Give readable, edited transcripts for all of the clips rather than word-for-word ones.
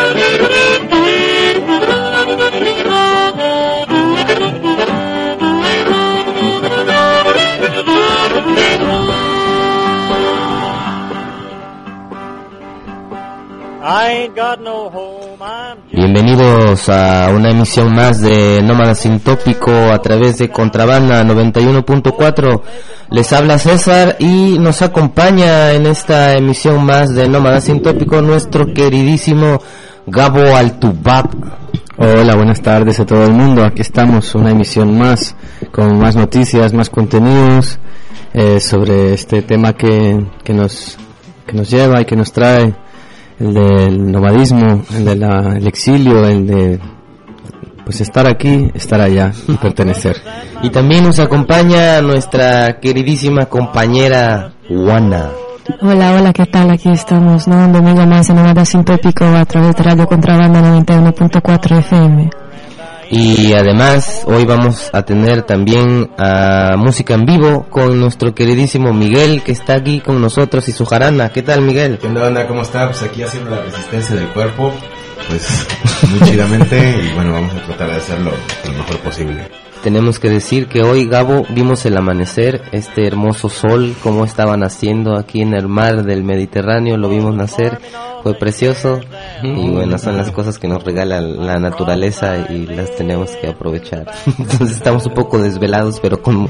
Bienvenidos a una emisión más de Nómada Sin Tópico a través de Contrabanda 91.4. Les habla César y nos acompaña en esta emisión más de Nómada Sin Tópico nuestro queridísimo Gabo Altubab. Hola, buenas tardes a todo el mundo. Aquí estamos, una emisión más, con más noticias, más contenidos sobre este tema que nos lleva y que nos trae, el del nomadismo, el del exilio, el de pues estar aquí, estar allá y pertenecer. Y también nos acompaña nuestra queridísima compañera Juana. Hola, ¿qué tal? Aquí estamos, ¿no? Un domingo más en Nómada Sin Tópico a través de Radio Contrabanda 91.4 FM. Y además hoy vamos a tener también música en vivo con nuestro queridísimo Miguel, que está aquí con nosotros, y su jarana. ¿Qué tal, Miguel? ¿Qué onda, banda? ¿Cómo está? Pues aquí haciendo la resistencia del cuerpo, pues muy chidamente, y bueno, vamos a tratar de hacerlo lo mejor posible. Tenemos que decir que hoy, Gabo, vimos el amanecer, este hermoso sol, como estaba naciendo aquí en el mar del Mediterráneo, lo vimos nacer, fue precioso, y bueno, son las cosas que nos regala la naturaleza y las tenemos que aprovechar. Entonces estamos un poco desvelados, pero con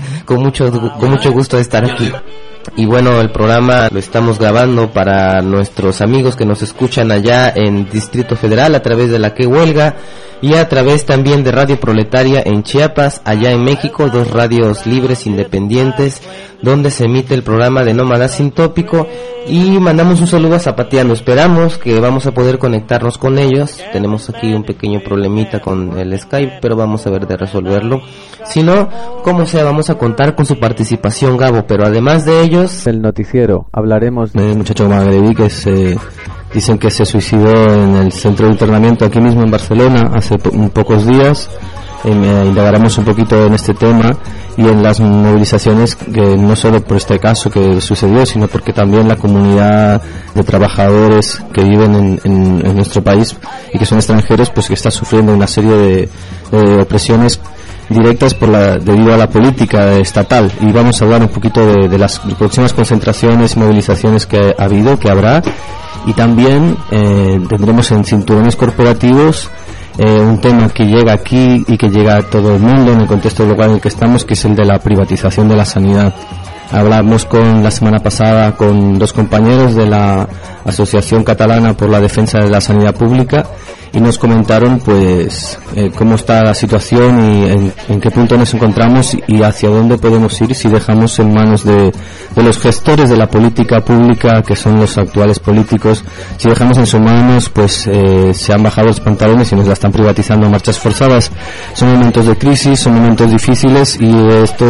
mucho gusto de estar aquí. Y bueno, el programa lo estamos grabando para nuestros amigos que nos escuchan allá en Distrito Federal a través de la Que Huelga, y a través también de Radio Proletaria en Chiapas, allá en México, 2 radios libres independientes donde se emite el programa de Nómada Sin Tópico. Y mandamos un saludo a Zapateando. Esperamos que vamos a poder conectarnos con ellos. Tenemos aquí un pequeño problemita con el Skype, pero vamos a ver de resolverlo. Si no, como sea, vamos a contar con su participación, Gabo. Pero además de ellos, el noticiero, hablaremos del muchacho magrebí que dicen que se suicidó en el centro de internamiento aquí mismo en Barcelona hace pocos días. Indagaremos un poquito en este tema y en las movilizaciones, que no solo por este caso que sucedió, sino porque también la comunidad de trabajadores que viven en nuestro país y que son extranjeros, pues que está sufriendo una serie de opresiones directas debido a la política estatal. Y vamos a hablar un poquito de las próximas concentraciones y movilizaciones que ha habido, que habrá, y también tendremos en Cinturones Corporativos un tema que llega aquí y que llega a todo el mundo en el contexto global en el que estamos, que es el de la privatización de la sanidad. Hablamos la semana pasada con 2 compañeros de la Asociación Catalana por la Defensa de la Sanidad Pública, y nos comentaron pues cómo está la situación y en qué punto nos encontramos y hacia dónde podemos ir si dejamos en manos de los gestores de la política pública, que son los actuales políticos. Si dejamos en sus manos, pues se han bajado los pantalones y nos la están privatizando a marchas forzadas. Son momentos de crisis, son momentos difíciles, y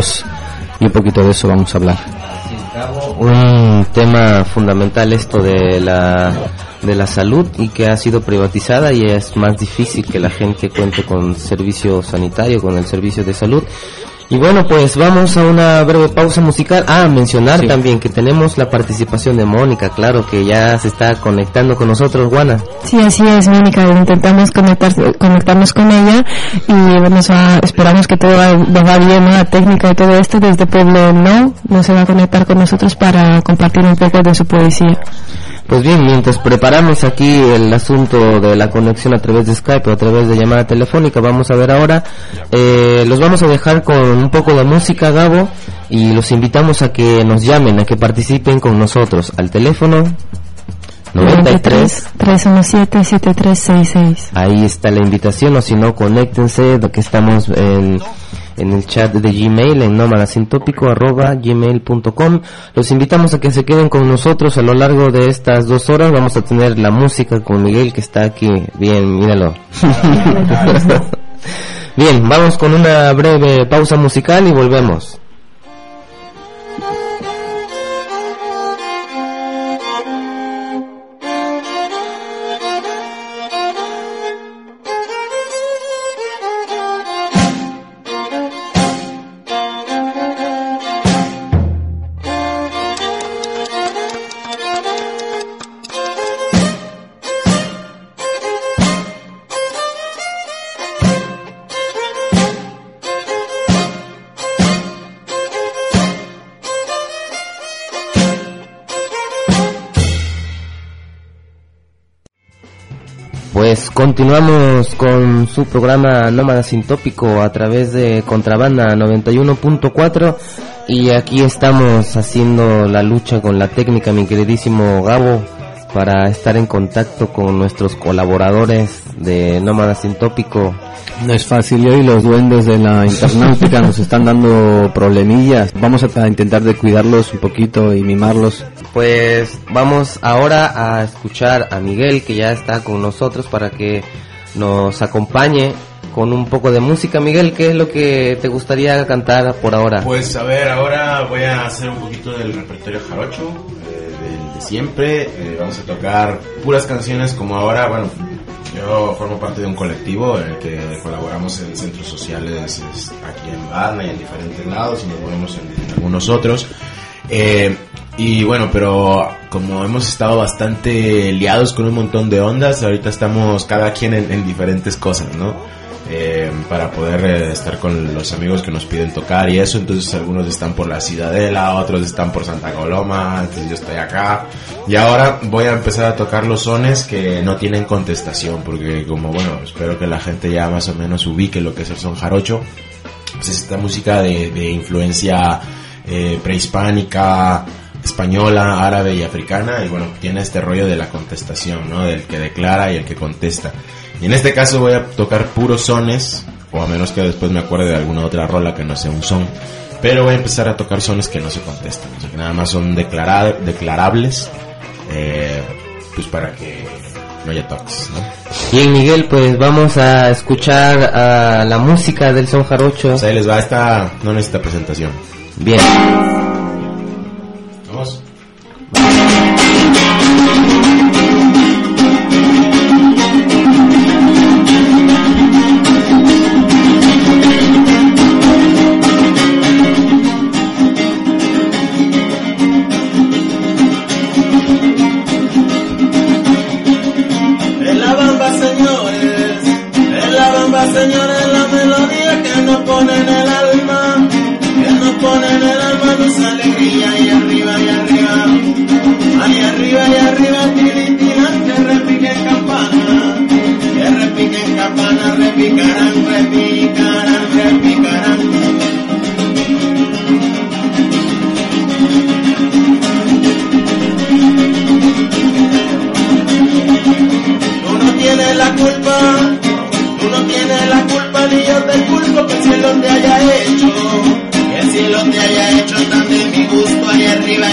un poquito de eso vamos a hablar. Un tema fundamental, esto de la salud, y que ha sido privatizada, y es más difícil que la gente cuente con servicio sanitario, con el servicio de salud. Y bueno, pues vamos a una breve pausa musical. Mencionar también que tenemos la participación de Mónica, claro, que ya se está conectando con nosotros, Juana. Sí, así es, Mónica, intentamos conectarnos con ella, y esperamos que todo va bien, ¿no? La técnica y todo esto. Desde Pueblo no se va a conectar con nosotros para compartir un poco de su poesía. Pues bien, mientras preparamos aquí el asunto de la conexión a través de Skype o a través de llamada telefónica, vamos a ver ahora, los vamos a dejar con un poco de música, Gabo, y los invitamos a que nos llamen, a que participen con nosotros al teléfono 93-317-7366. Ahí está la invitación, o si no, conéctense, que estamos en el chat de Gmail, en nómadasintópico@gmail.com. Los invitamos a que se queden con nosotros a lo largo de estas 2 horas. Vamos a tener la música con Miguel, que está aquí. Bien, míralo. Bien, vamos con una breve pausa musical y volvemos. Pues continuamos con su programa Nómada Sin Tópico a través de Contrabanda 91.4 y aquí estamos haciendo la lucha con la técnica, mi queridísimo Gabo, para estar en contacto con nuestros colaboradores de Nómada Sin Tópico. No es fácil y hoy los duendes de la internautica nos están dando problemillas. Vamos a intentar de cuidarlos un poquito y mimarlos. Pues vamos ahora a escuchar a Miguel, que ya está con nosotros, para que nos acompañe con un poco de música. Miguel, ¿qué es lo que te gustaría cantar por ahora? Pues a ver, ahora voy a hacer un poquito del repertorio jarocho, del de siempre. Vamos a tocar puras canciones como ahora. Bueno, yo formo parte de un colectivo en el que colaboramos en centros sociales aquí en Varna y en diferentes lados, y nos movemos en algunos otros. Y bueno, pero como hemos estado bastante liados con un montón de ondas, ahorita estamos cada quien en diferentes cosas, ¿no? Para poder estar con los amigos que nos piden tocar y eso. Entonces algunos están por la Ciudadela, otros están por Santa Coloma, entonces yo estoy acá. Y ahora voy a empezar a tocar los sones que no tienen contestación, porque como bueno, espero que la gente ya más o menos ubique lo que es el son jarocho. Pues es esta música de influencia prehispánica, española, árabe y africana, y bueno, tiene este rollo de la contestación, ¿no? Del que declara y el que contesta. Y en este caso voy a tocar puros sones, o a menos que después me acuerde de alguna otra rola que no sea un son, pero voy a empezar a tocar sones que no se contestan, o sea, que nada más son declarables, pues para que no haya toques, ¿no? Bien, Miguel, pues vamos a escuchar a la música del son jarocho. O sea, ahí les va, esta no necesita presentación. Bien. Vamos. Señores, la melodía que nos pone en el alma, que nos pone en el alma nos alegría, y arriba, ahí arriba, tiran, que repiquen campana, repicarán. Tú no tienes la culpa, ni yo te culpo, que el cielo te haya hecho, tan de mi gusto. Ahí arriba,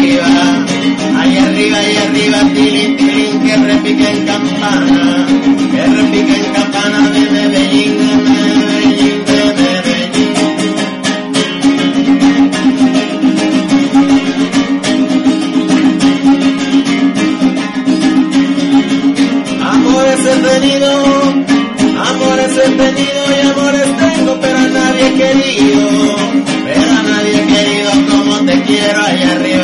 tilín, que repiquen campana, de Medellín. Amores he tenido y amores tengo, pero a nadie querido como te quiero. Ahí arriba,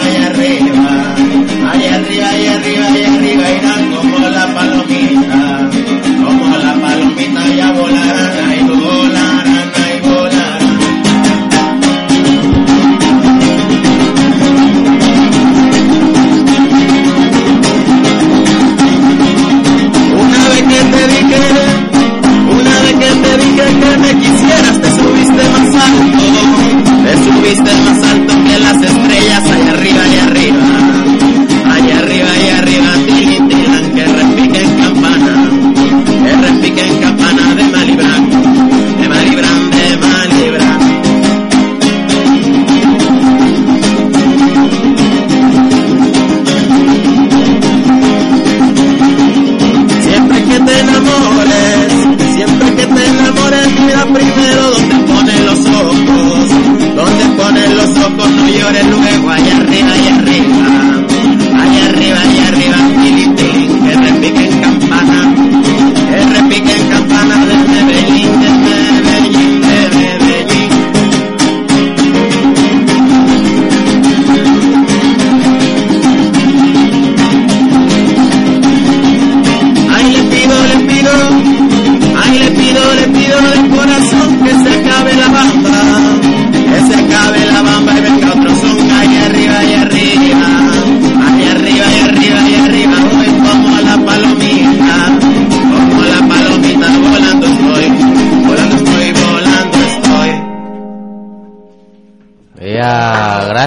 irán como la palomita, ya volarán, ahí volarán. Una vez que te dije que me quisieras, te subiste más alto.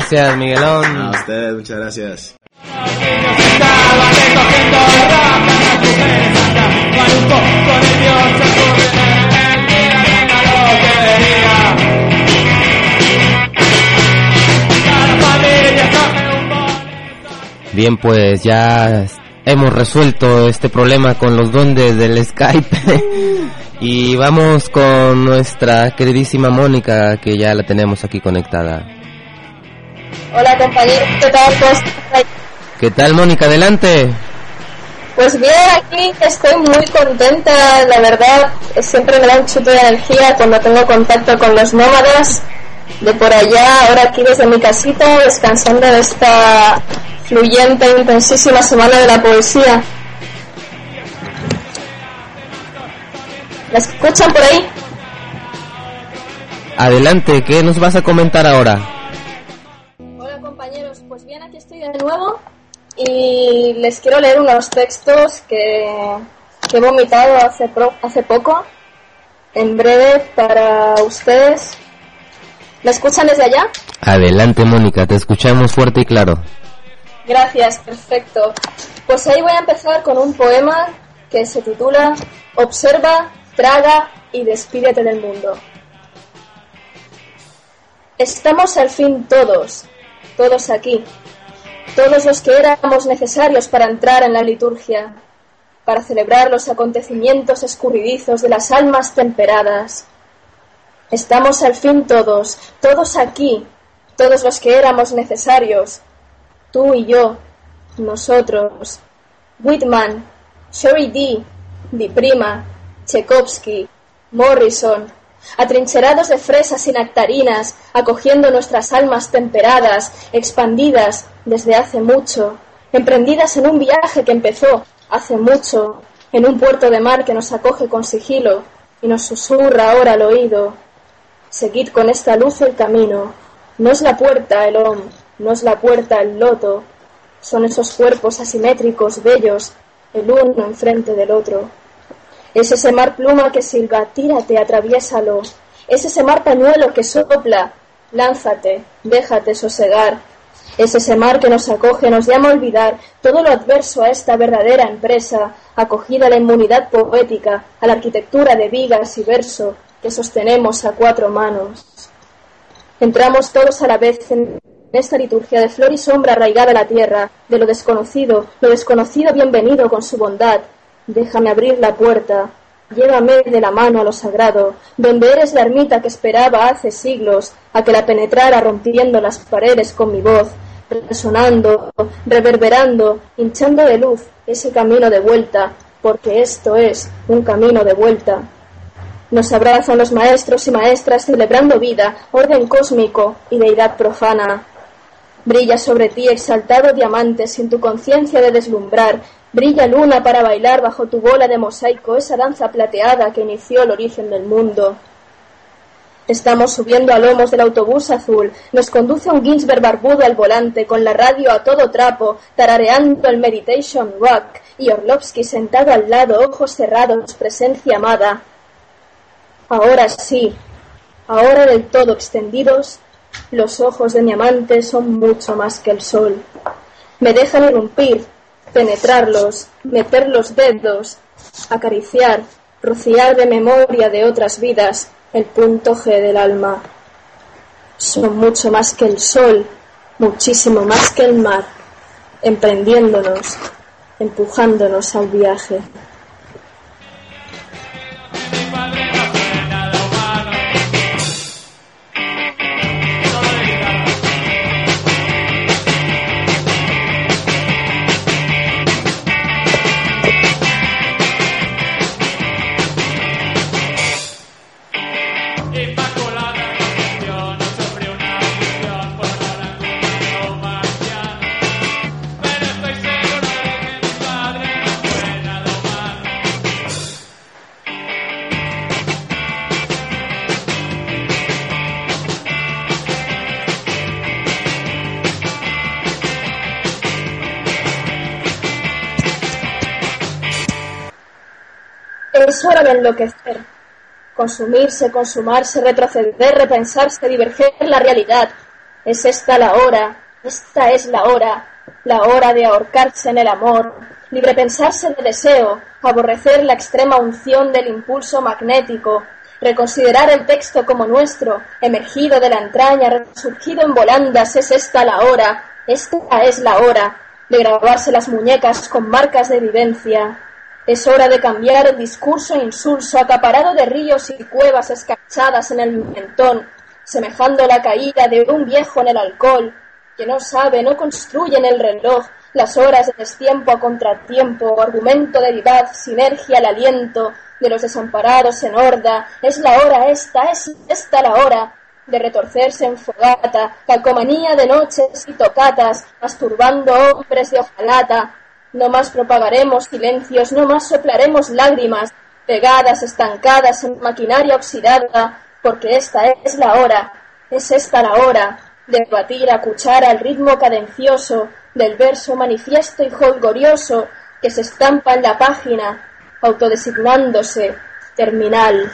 Gracias, Miguelón. A ustedes, muchas gracias. Bien, pues ya hemos resuelto este problema con los duendes del Skype y vamos con nuestra queridísima Mónica, que ya la tenemos aquí conectada. Hola compañeros, ¿qué tal? ¿Qué tal, Mónica? Adelante. Pues bien, aquí estoy muy contenta, la verdad, siempre me da un chute de energía cuando tengo contacto con los nómadas de por allá, ahora aquí desde mi casita, descansando de esta fluyente e intensísima semana de la poesía. ¿Me escuchan por ahí? Adelante, ¿qué nos vas a comentar ahora? Hola compañeros, pues bien, aquí estoy de nuevo y les quiero leer unos textos que he vomitado hace poco, en breve para ustedes. ¿Me escuchan desde allá? Adelante, Mónica, te escuchamos fuerte y claro. Gracias, perfecto. Pues ahí voy a empezar con un poema que se titula Observa, traga y despídete del mundo. Estamos al fin todos aquí, todos los que éramos necesarios para entrar en la liturgia, para celebrar los acontecimientos escurridizos de las almas temperadas. Estamos al fin todos aquí, todos los que éramos necesarios, tú y yo, nosotros, Whitman, Sherry D., Di Prima, Tchaikovsky, Morrison, atrincherados de fresas y nectarinas, acogiendo nuestras almas temperadas, expandidas desde hace mucho, emprendidas en un viaje que empezó hace mucho, en un puerto de mar que nos acoge con sigilo y nos susurra ahora al oído. Seguid con esta luz el camino, no es la puerta el Om, no es la puerta el loto, son esos cuerpos asimétricos, bellos, el uno enfrente del otro. Es ese mar pluma que silba, tírate, atraviésalo. Es ese mar pañuelo que sopla, lánzate, déjate sosegar. Es ese mar que nos acoge, nos llama a olvidar todo lo adverso a esta verdadera empresa, acogida a la inmunidad poética, a la arquitectura de vigas y verso que sostenemos a cuatro manos. Entramos todos a la vez en esta liturgia de flor y sombra arraigada a la tierra, de lo desconocido bienvenido con su bondad. Déjame abrir la puerta, llévame de la mano a lo sagrado, donde eres la ermita que esperaba hace siglos a que la penetrara rompiendo las paredes con mi voz, resonando, reverberando, hinchando de luz ese camino de vuelta, porque esto es un camino de vuelta. Nos abrazan los maestros y maestras celebrando vida, orden cósmico y deidad profana. Brilla sobre ti exaltado diamante sin tu conciencia de deslumbrar. Brilla luna para bailar bajo tu bola de mosaico esa danza plateada que inició el origen del mundo. Estamos subiendo a lomos del autobús azul. Nos conduce un Ginsberg barbudo al volante con la radio a todo trapo, tarareando el Meditation Rock y Orlovsky sentado al lado, ojos cerrados, presencia amada. Ahora sí, ahora del todo extendidos, los ojos de mi amante son mucho más que el sol. Me dejan irrumpir, penetrarlos, meter los dedos, acariciar, rociar de memoria de otras vidas el punto G del alma. Son mucho más que el sol, muchísimo más que el mar, emprendiéndonos, empujándonos al viaje. Es hora de enloquecer, consumirse, consumarse, retroceder, repensarse, diverger la realidad, Es esta la hora, esta es la hora de ahorcarse en el amor, librepensarse de deseo, aborrecer la extrema unción del impulso magnético, reconsiderar el texto como nuestro, emergido de la entraña, resurgido en volandas. Es esta la hora de grabarse las muñecas con marcas de vivencia. Es hora de cambiar el discurso insulso, acaparado de ríos y cuevas escarchadas en el mentón, semejando la caída de un viejo en el alcohol, que no sabe, no construye en el reloj las horas de destiempo a contratiempo, argumento de vivaz, sinergia al aliento de los desamparados en horda. Es la hora esta, es esta la hora de retorcerse en fogata, calcomanía de noches y tocatas, masturbando hombres de hojalata. No más propagaremos silencios, no más soplaremos lágrimas, pegadas, estancadas en maquinaria oxidada, porque esta es la hora, es esta la hora de batir a cuchara el ritmo cadencioso del verso manifiesto y jolgorioso que se estampa en la página, autodesignándose terminal.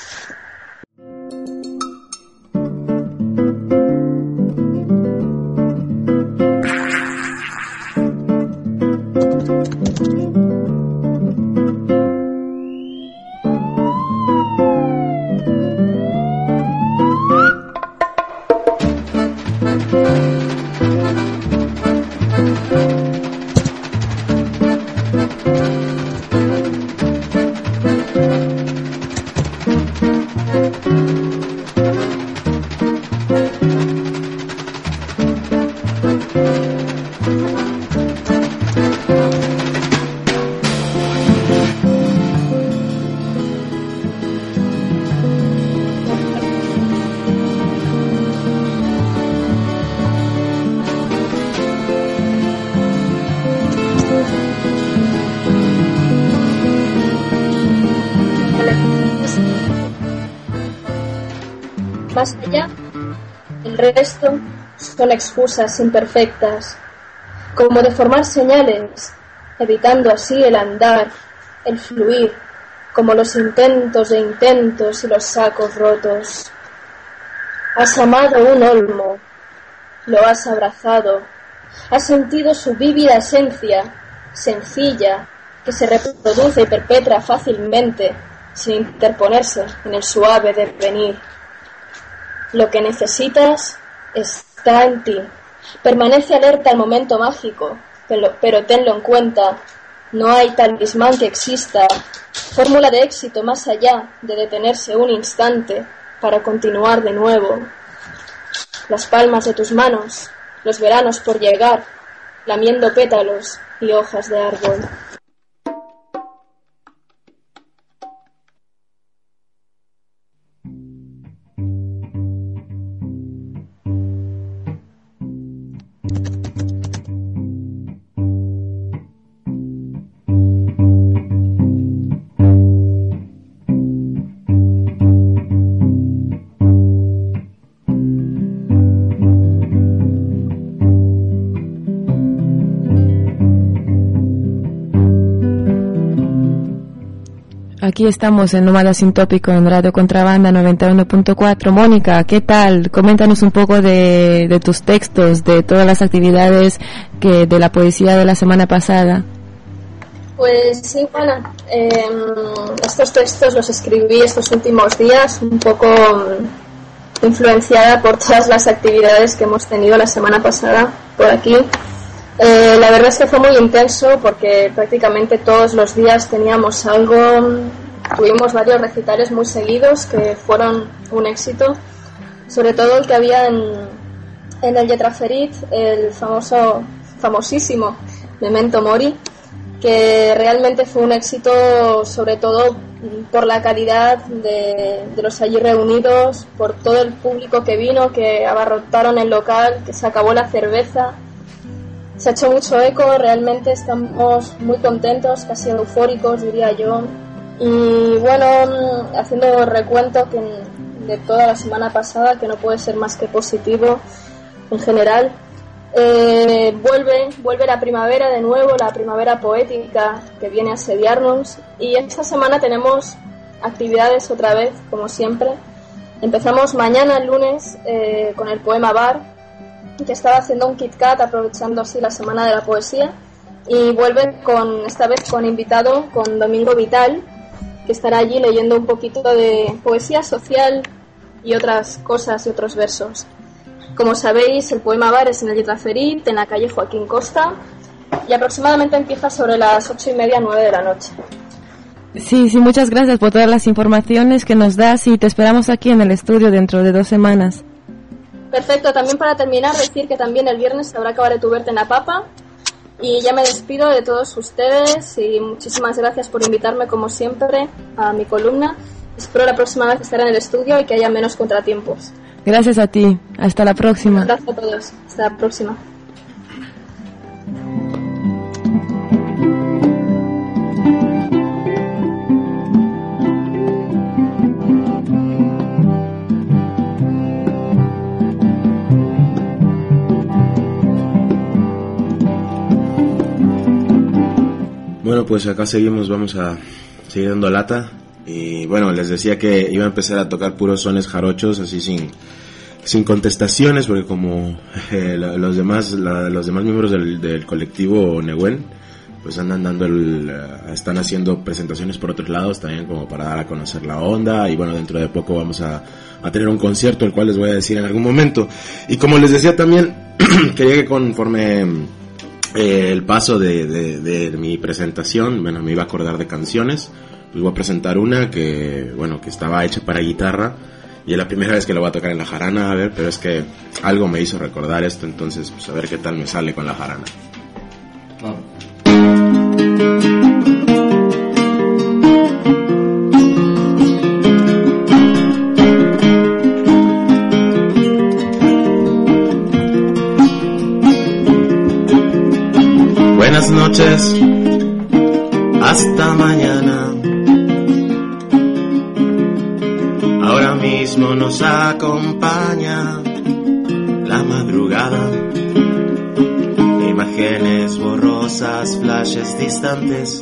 Más allá, el resto son excusas imperfectas, como deformar señales, evitando así el andar, el fluir, como los intentos de intentos y los sacos rotos. Has amado un olmo, lo has abrazado, has sentido su vívida esencia, sencilla, que se reproduce y perpetra fácilmente, sin interponerse en el suave devenir. Lo que necesitas está en ti. Permanece alerta al momento mágico, pero tenlo en cuenta. No hay talismán que exista, fórmula de éxito más allá de detenerse un instante para continuar de nuevo. Las palmas de tus manos, los veranos por llegar, lamiendo pétalos y hojas de árbol. Aquí estamos en Nómada Sin Tópico en Radio Contrabanda 91.4. Mónica, ¿qué tal? Coméntanos un poco de tus textos, de todas las actividades de la poesía de la semana pasada. Pues sí, Juana, estos textos los escribí estos últimos días, un poco influenciada por todas las actividades que hemos tenido la semana pasada por aquí. La verdad es que fue muy intenso porque prácticamente todos los días teníamos algo. Tuvimos varios recitales muy seguidos que fueron un éxito, sobre todo el que había en el Yetraferit, el famosísimo Memento Mori, que realmente fue un éxito sobre todo por la calidad de los allí reunidos, por todo el público que vino, que abarrotaron el local, que se acabó la cerveza. Se ha hecho mucho eco, realmente estamos muy contentos, casi eufóricos diría yo. Y bueno, haciendo recuento de toda la semana pasada, que no puede ser más que positivo en general, vuelve la primavera de nuevo, la primavera poética que viene a asediarnos, y esta semana tenemos actividades otra vez, como siempre. Empezamos mañana, el lunes, con el poema Bar, que estaba haciendo un Kit Kat aprovechando así la Semana de la Poesía, y vuelve esta vez con invitado, con Domingo Vital, que estará allí leyendo un poquito de poesía social y otras cosas y otros versos. Como sabéis, el poema bar es en el Yetraferit, en la calle Joaquín Costa, y aproximadamente empieza sobre las 8:30, 9 de la noche. Sí, muchas gracias por todas las informaciones que nos das y te esperamos aquí en el estudio dentro de 2 semanas. Perfecto, también para terminar decir que también el viernes habrá Cabaret Ubert en La Papa, y ya me despido de todos ustedes y muchísimas gracias por invitarme como siempre a mi columna. Espero la próxima vez estar en el estudio y que haya menos contratiempos. Gracias a ti, hasta la próxima. Gracias a todos, hasta la próxima. Bueno, pues acá seguimos, vamos a seguir dando lata. Y bueno, les decía que iba a empezar a tocar puros sones jarochos, así sin contestaciones, porque como los demás miembros del colectivo Nehuen, pues andan están haciendo presentaciones por otros lados también, como para dar a conocer la onda. Y bueno, dentro de poco vamos a tener un concierto, el cual les voy a decir en algún momento. Y como les decía también, quería que conforme el paso de mi presentación, bueno, me iba a acordar de canciones. Pues voy a presentar una que estaba hecha para guitarra, y es la primera vez que la voy a tocar en la jarana, a ver, pero es que algo me hizo recordar esto, entonces pues a ver qué tal me sale con la jarana. Buenas noches, hasta mañana. Ahora mismo nos acompaña la madrugada, imágenes borrosas, flashes distantes,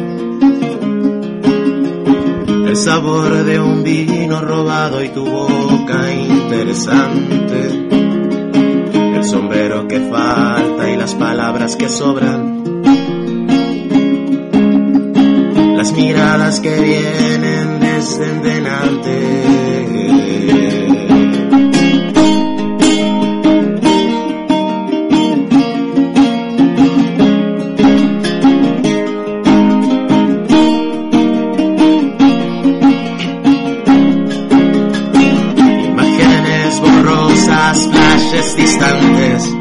el sabor de un vino robado y tu boca interesante, el sombrero que falta y las palabras que sobran, las miradas que vienen desde delante. Imágenes borrosas, flashes distantes,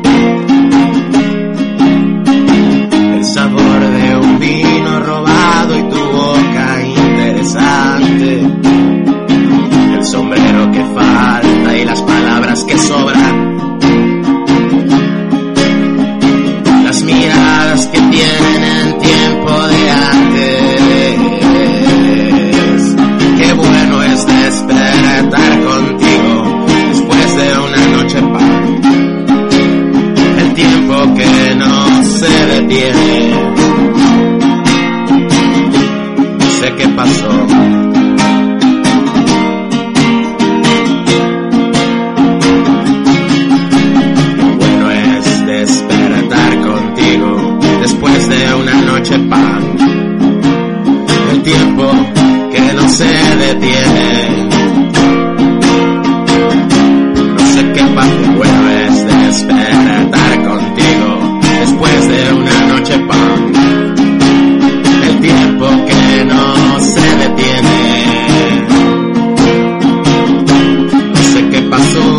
el sabor de un vino robado y tu boca interesante, el sombrero que falta y las palabras que sobran, las miradas que tienen tiempo de antes. Qué bueno es despertar contigo después de una noche paz, el tiempo que no se detiene. No sé qué pasó, bueno es despertar contigo después de una noche pan, el tiempo que no se detiene. No sé qué pasó, bueno es despertar contigo después de una noche pan, el tiempo que no se detiene. No sé qué pasó,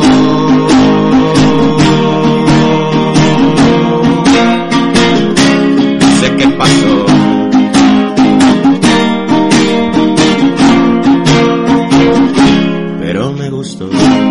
no sé qué pasó, pero me gustó.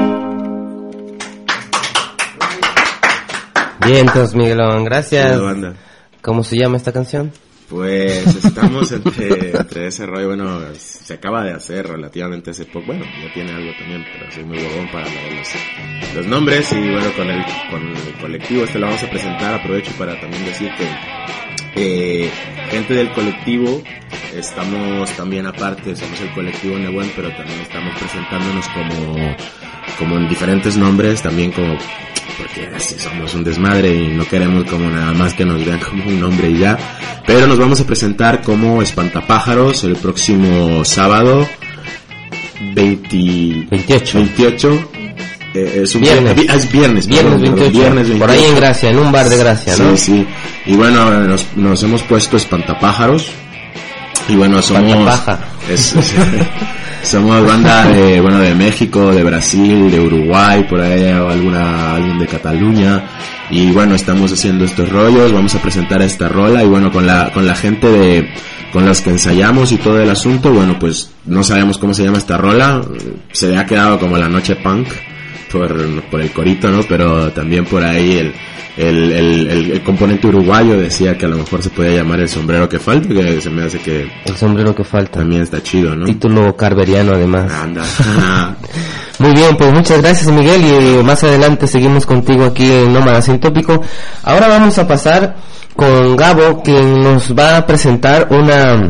Bien, entonces Miguelón, gracias. Hola, banda. ¿Cómo se llama esta canción? Pues estamos entre ese rollo, bueno, se acaba de hacer relativamente hace poco, bueno, ya tiene algo también, pero soy muy bobón para los nombres, y bueno, con el colectivo lo vamos a presentar. Aprovecho para también decir que gente del colectivo estamos también aparte, somos el colectivo Nehuen, pero también estamos presentándonos como en diferentes nombres, también como porque así somos un desmadre y no queremos como nada más que nos vean como un hombre y ya. Pero nos vamos a presentar como Espantapájaros el próximo sábado 28. Es un viernes. Es viernes 28. Viernes 28. Por ahí en Gracia, en un bar de Gracia, ¿no? Sí. Y bueno, nos hemos puesto Espantapájaros. Y bueno, somos banda de México, de Brasil, de Uruguay, por ahí alguien de Cataluña. Y bueno, estamos haciendo estos rollos, vamos a presentar esta rola y bueno, con la gente con los que ensayamos y todo el asunto, bueno, pues no sabemos cómo se llama esta rola, se ha quedado como la noche punk por el corito, ¿no? Pero también por ahí el componente uruguayo decía que a lo mejor se podía llamar El sombrero que falta, que se me hace que El sombrero que falta también está chido, ¿no? Título carveriano además. Anda. Muy bien, pues muchas gracias, Miguel, y más adelante seguimos contigo aquí en Nómada Sin Tópico. Ahora vamos a pasar con Gabo, quien nos va a presentar una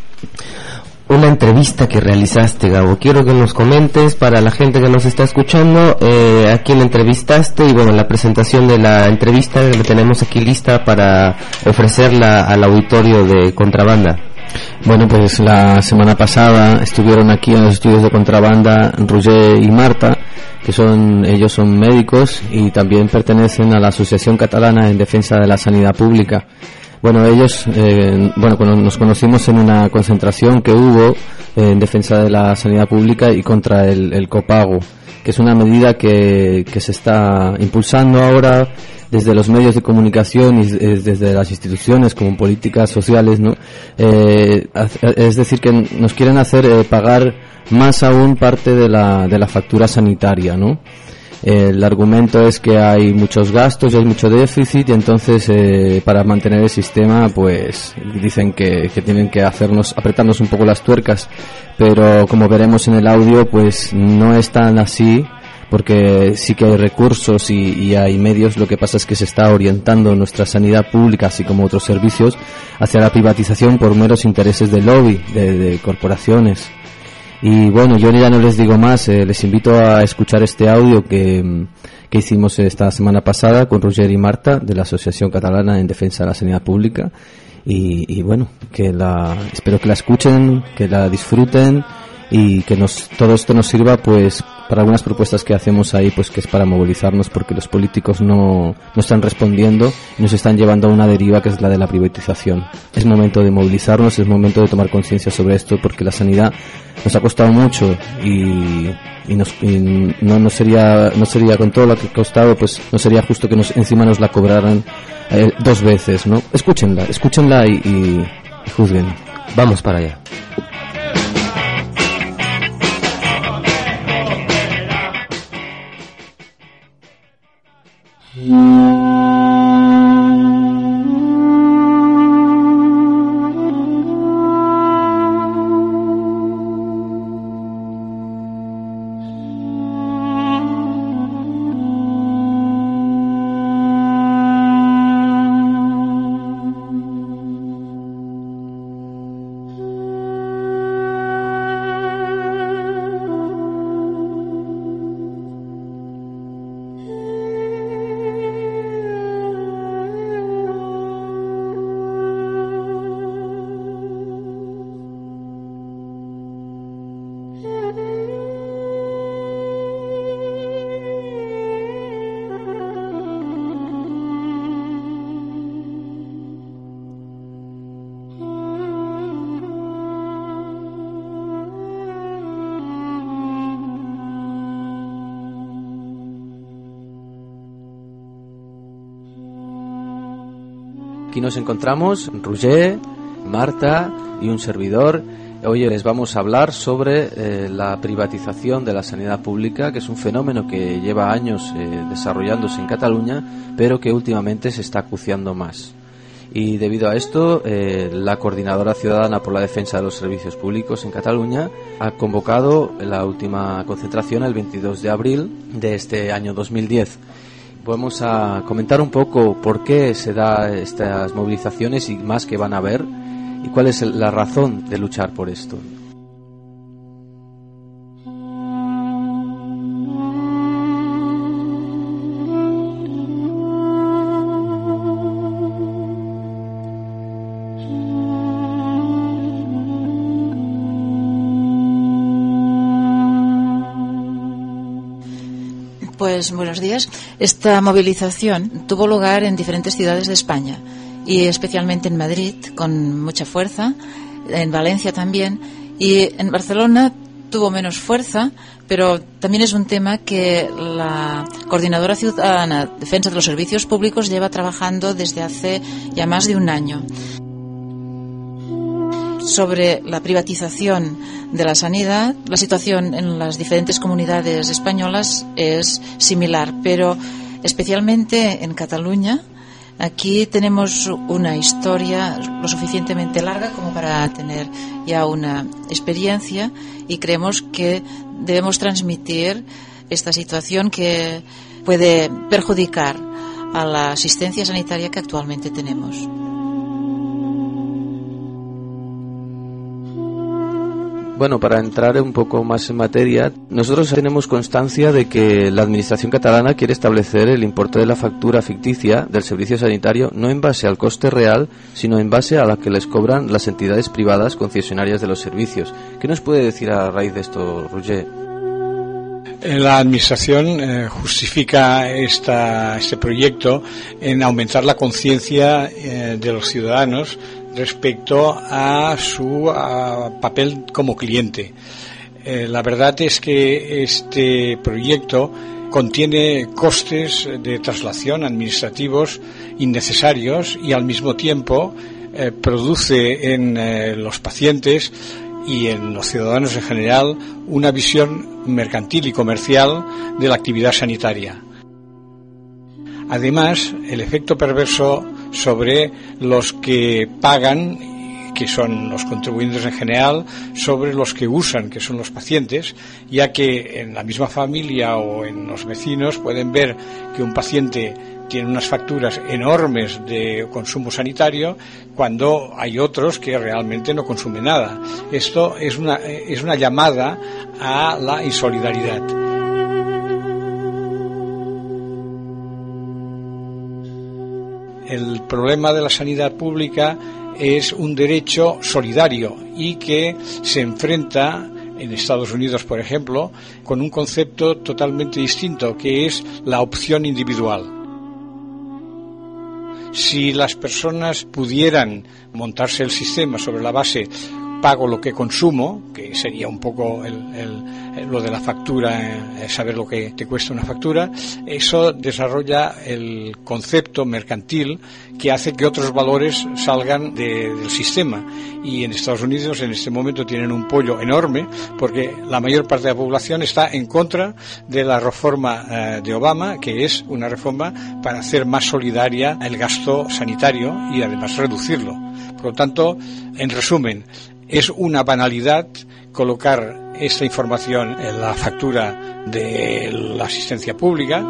entrevista que realizaste, Gabo. Quiero que nos comentes, para la gente que nos está escuchando, a quién entrevistaste, y bueno, la presentación de la entrevista que tenemos aquí lista para ofrecerla al auditorio de Contrabanda. Bueno, pues la semana pasada estuvieron aquí en los estudios de Contrabanda Roger y Marta, que ellos son médicos y también pertenecen a la Asociación Catalana en Defensa de la Sanidad Pública. Bueno, ellos, cuando nos conocimos en una concentración que hubo en defensa de la sanidad pública y contra el copago, que es una medida que se está impulsando ahora desde los medios de comunicación y desde las instituciones como políticas sociales, ¿no? Es decir, que nos quieren hacer pagar más aún parte de la factura sanitaria, ¿no? El argumento es que hay muchos gastos, hay mucho déficit, y entonces para mantener el sistema pues dicen que tienen que apretarnos un poco las tuercas, pero como veremos en el audio pues no es tan así, porque sí que hay recursos y hay medios. Lo que pasa es que se está orientando nuestra sanidad pública, así como otros servicios, hacia la privatización por meros intereses de lobby, de corporaciones. Y bueno, yo ya no les digo más, les invito a escuchar este audio que hicimos esta semana pasada con Roger y Marta de la Asociación Catalana en Defensa de la Sanidad Pública, y bueno, espero que la escuchen, que la disfruten, y que todo esto nos sirva pues para algunas propuestas que hacemos ahí, pues que es para movilizarnos, porque los políticos no están respondiendo y nos están llevando a una deriva que es la de la privatización. Es momento de movilizarnos, es momento de tomar conciencia sobre esto, porque la sanidad nos ha costado mucho y no sería con todo lo que ha costado, pues no sería justo que encima nos la cobraran 2 veces, ¿no? Escúchenla y juzguen. Vamos para allá. Aquí nos encontramos Roger, Marta y un servidor. Hoy les vamos a hablar sobre la privatización de la sanidad pública, que es un fenómeno que lleva años desarrollándose en Cataluña, pero que últimamente se está acuciando más. Y debido a esto, la Coordinadora Ciudadana por la Defensa de los Servicios Públicos en Cataluña ha convocado la última concentración el 22 de abril de este año 2010. Vamos a comentar un poco por qué se da estas movilizaciones y más que van a haber, y cuál es la razón de luchar por esto. Pues buenos días. Esta movilización tuvo lugar en diferentes ciudades de España y especialmente en Madrid con mucha fuerza, en Valencia también, y en Barcelona tuvo menos fuerza, pero también es un tema que la Coordinadora Ciudadana Defensa de los Servicios Públicos lleva trabajando desde hace ya más de un año. Sobre la privatización de la sanidad, la situación en las diferentes comunidades españolas es similar, pero especialmente en Cataluña. Aquí tenemos una historia lo suficientemente larga como para tener ya una experiencia y creemos que debemos transmitir esta situación que puede perjudicar a la asistencia sanitaria que actualmente tenemos. Bueno, para entrar un poco más en materia, nosotros tenemos constancia de que la Administración catalana quiere establecer el importe de la factura ficticia del servicio sanitario no en base al coste real, sino en base a la que les cobran las entidades privadas concesionarias de los servicios. ¿Qué nos puede decir a raíz de esto, Roger? La Administración justifica este proyecto en aumentar la conciencia de los ciudadanos respecto a su papel como cliente. La verdad es que este proyecto contiene costes de traslación administrativos innecesarios y al mismo tiempo produce en los pacientes y en los ciudadanos en general una visión mercantil y comercial de la actividad sanitaria. Además, el efecto perverso sobre los que pagan, que son los contribuyentes en general, sobre los que usan, que son los pacientes, ya que en la misma familia o en los vecinos pueden ver que un paciente tiene unas facturas enormes de consumo sanitario cuando hay otros que realmente no consumen nada. Esto es una llamada a la insolidaridad. El problema de la sanidad pública es un derecho solidario y que se enfrenta en Estados Unidos, por ejemplo, con un concepto totalmente distinto, que es la opción individual. Si las personas pudieran montarse el sistema sobre la base pago lo que consumo, que sería un poco lo de la factura, saber lo que te cuesta una factura, eso desarrolla el concepto mercantil que hace que otros valores salgan del sistema. Y en Estados Unidos en este momento tienen un pollo enorme porque la mayor parte de la población está en contra de la reforma de Obama, que es una reforma para hacer más solidaria el gasto sanitario y además reducirlo. Por lo tanto, en resumen, es una banalidad colocar esta información en la factura de la asistencia pública.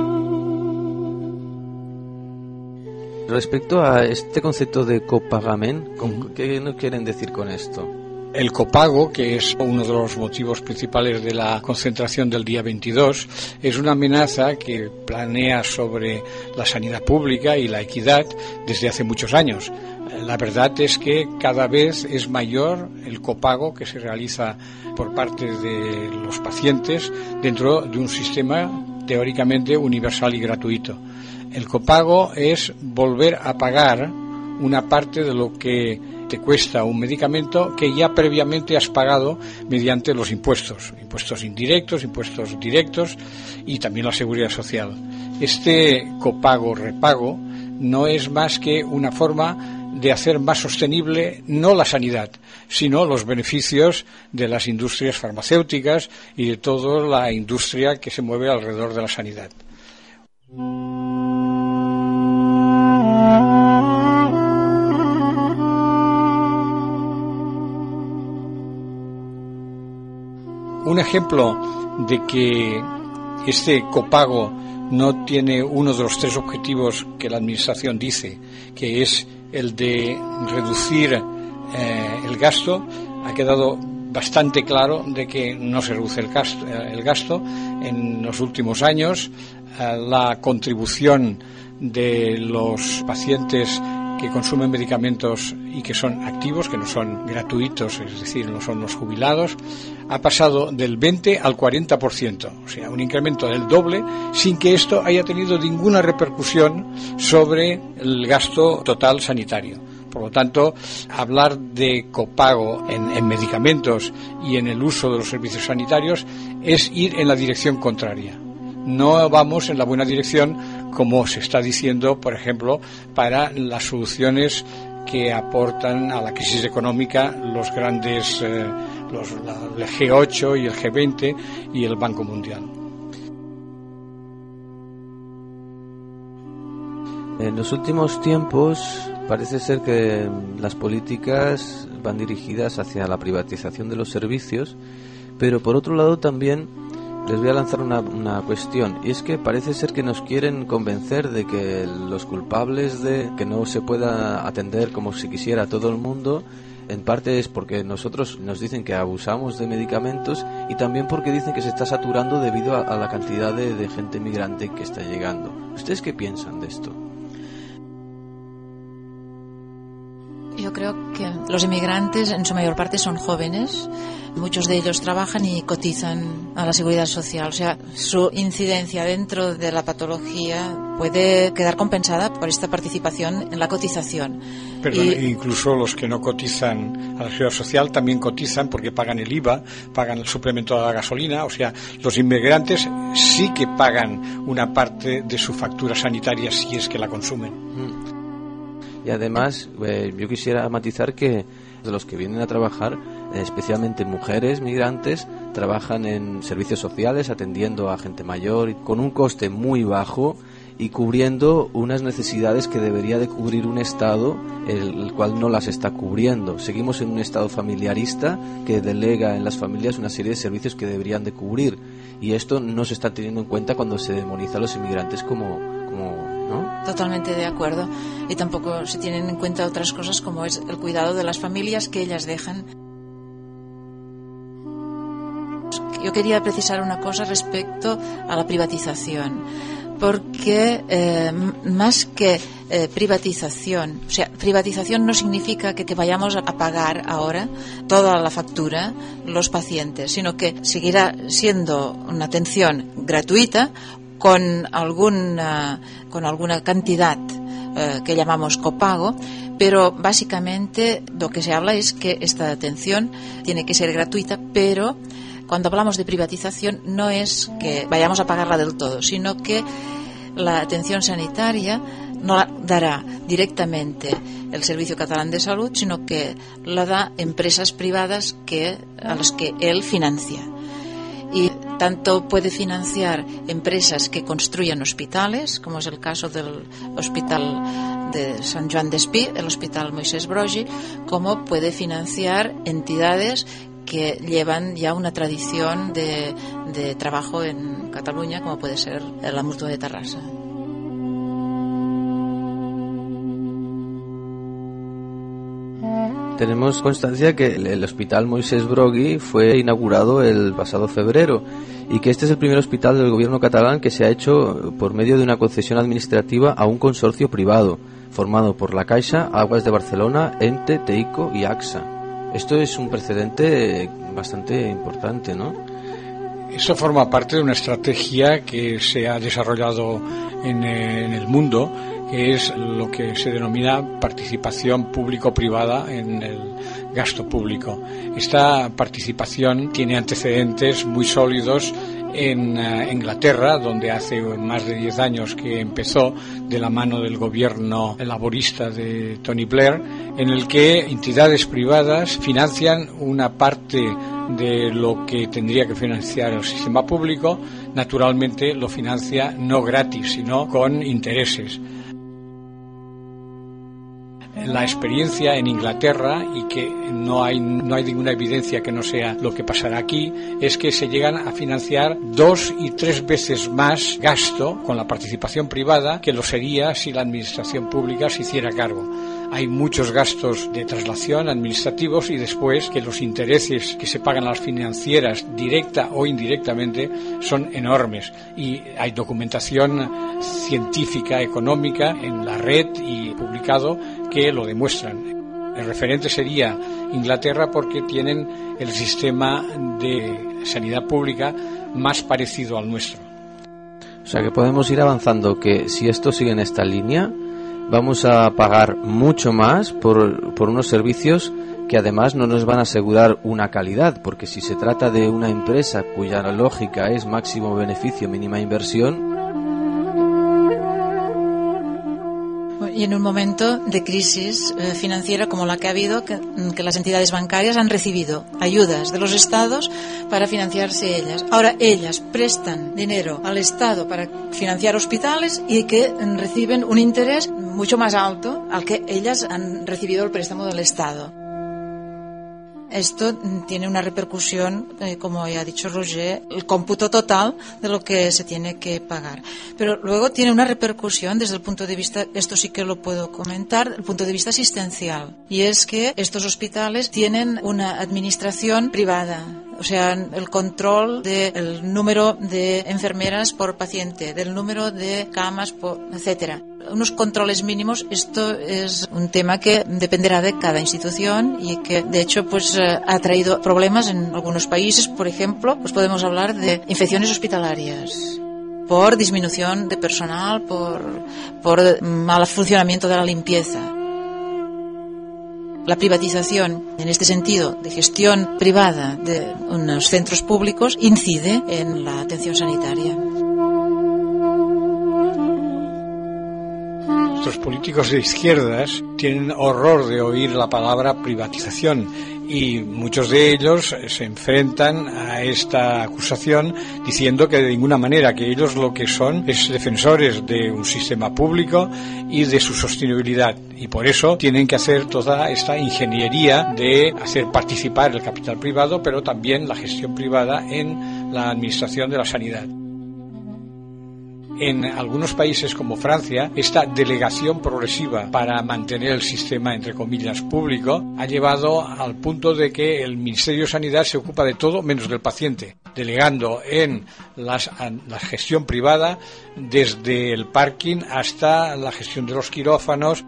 Respecto a este concepto de copagament, ¿qué nos quieren decir con esto? El copago, que es uno de los motivos principales de la concentración del día 22, es una amenaza que planea sobre la sanidad pública y la equidad desde hace muchos años. La verdad es que cada vez es mayor el copago que se realiza por parte de los pacientes dentro de un sistema teóricamente universal y gratuito. El copago es volver a pagar una parte de lo que te cuesta un medicamento que ya previamente has pagado mediante los impuestos indirectos, impuestos directos y también la seguridad social. Este copago-repago no es más que una forma de hacer más sostenible no la sanidad, sino los beneficios de las industrias farmacéuticas y de toda la industria que se mueve alrededor de la sanidad. Un ejemplo de que este copago no tiene uno de los tres objetivos que la Administración dice, que es el de reducir el gasto, ha quedado bastante claro de que no se reduce el gasto. En los últimos años la contribución de los pacientes que consumen medicamentos y que son activos, que no son gratuitos, es decir, no son los jubilados, ha pasado del 20 al 40%, o sea, un incremento del doble, sin que esto haya tenido ninguna repercusión sobre el gasto total sanitario. Por lo tanto, hablar de copago en medicamentos y en el uso de los servicios sanitarios es ir en la dirección contraria. No vamos en la buena dirección, como se está diciendo, por ejemplo, para las soluciones que aportan a la crisis económica los grandes, el G8 y el G20 y el Banco Mundial. En los últimos tiempos parece ser que las políticas van dirigidas hacia la privatización de los servicios, pero por otro lado también les voy a lanzar una cuestión, y es que parece ser que nos quieren convencer de que los culpables de que no se pueda atender como se quisiera a todo el mundo, en parte es porque nosotros nos dicen que abusamos de medicamentos, y también porque dicen que se está saturando debido a la cantidad de gente migrante que está llegando. ¿Ustedes qué piensan de esto? Yo creo que los inmigrantes en su mayor parte son jóvenes, muchos de ellos trabajan y cotizan a la seguridad social, o sea, su incidencia dentro de la patología puede quedar compensada por esta participación en la cotización. Perdón, incluso los que no cotizan a la seguridad social también cotizan porque pagan el IVA, pagan el suplemento a la gasolina, o sea, los inmigrantes sí que pagan una parte de su factura sanitaria si es que la consumen. Y además, yo quisiera matizar que de los que vienen a trabajar, especialmente mujeres migrantes, trabajan en servicios sociales, atendiendo a gente mayor, con un coste muy bajo y cubriendo unas necesidades que debería de cubrir un Estado, el cual no las está cubriendo. Seguimos en un Estado familiarista que delega en las familias una serie de servicios que deberían de cubrir, y esto no se está teniendo en cuenta cuando se demoniza a los inmigrantes como ¿no? Totalmente de acuerdo, y tampoco se tienen en cuenta otras cosas como es el cuidado de las familias que ellas dejan. Yo quería precisar una cosa respecto a la privatización, porque más que privatización, o sea, privatización no significa que vayamos a pagar ahora toda la factura los pacientes, sino que seguirá siendo una atención gratuita con alguna cantidad que llamamos copago, pero básicamente lo que se habla es que esta atención tiene que ser gratuita, pero cuando hablamos de privatización no es que vayamos a pagarla del todo, sino que la atención sanitaria no la dará directamente el Servicio Catalán de Salud, sino que la da empresas privadas a las que él financia. Y tanto puede financiar empresas que construyan hospitales, como es el caso del Hospital de Sant Joan d'Espí, el Hospital Moisés Broggi, como puede financiar entidades que llevan ya una tradición de trabajo en Cataluña, como puede ser la Mútua de Terrassa. Tenemos constancia que el Hospital Moisés Broggi fue inaugurado el pasado febrero, y que este es el primer hospital del gobierno catalán que se ha hecho por medio de una concesión administrativa a un consorcio privado formado por la Caixa, Aguas de Barcelona, Ente, Teico y AXA. Esto es un precedente bastante importante, ¿no? Eso forma parte de una estrategia que se ha desarrollado en el mundo, que es lo que se denomina participación público-privada en el gasto público. Esta participación tiene antecedentes muy sólidos en Inglaterra, donde hace más de 10 años que empezó de la mano del gobierno laborista de Tony Blair, en el que entidades privadas financian una parte de lo que tendría que financiar el sistema público. Naturalmente lo financia no gratis, sino con intereses. La experiencia en Inglaterra, y que no hay ninguna evidencia que no sea lo que pasará aquí, es que se llegan a financiar 2 y 3 veces más gasto con la participación privada que lo sería si la administración pública se hiciera cargo. Hay muchos gastos de traslación administrativos, y después que los intereses que se pagan a las financieras directa o indirectamente son enormes, y hay documentación científica, económica en la red y publicado que lo demuestran. El referente sería Inglaterra porque tienen el sistema de sanidad pública más parecido al nuestro. O sea que podemos ir avanzando, que si esto sigue en esta línea vamos a pagar mucho más por unos servicios que además no nos van a asegurar una calidad, porque si se trata de una empresa cuya lógica es máximo beneficio, mínima inversión. Y en un momento de crisis financiera como la que ha habido, que las entidades bancarias han recibido ayudas de los estados para financiarse ellas. Ahora ellas prestan dinero al Estado para financiar hospitales y que reciben un interés mucho más alto al que ellas han recibido el préstamo del Estado. Esto tiene una repercusión, como ya ha dicho Roger, el cómputo total de lo que se tiene que pagar. Pero luego tiene una repercusión desde el punto de vista, esto sí que lo puedo comentar, el punto de vista asistencial. Y es que estos hospitales tienen una administración privada. O sea, el control del número de enfermeras por paciente, del número de camas, etcétera. Unos controles mínimos, esto es un tema que dependerá de cada institución y que, de hecho, pues ha traído problemas en algunos países. Por ejemplo, pues podemos hablar de infecciones hospitalarias por disminución de personal, por mal funcionamiento de la limpieza. La privatización, en este sentido, de gestión privada de unos centros públicos, incide en la atención sanitaria. Los políticos de izquierdas tienen horror de oír la palabra privatización y muchos de ellos se enfrentan a esta acusación diciendo que de ninguna manera, que ellos lo que son es defensores de un sistema público y de su sostenibilidad, y por eso tienen que hacer toda esta ingeniería de hacer participar el capital privado, pero también la gestión privada en la administración de la sanidad. En algunos países como Francia, esta delegación progresiva para mantener el sistema, entre comillas, público, ha llevado al punto de que el Ministerio de Sanidad se ocupa de todo menos del paciente, delegando en la gestión privada desde el parking hasta la gestión de los quirófanos.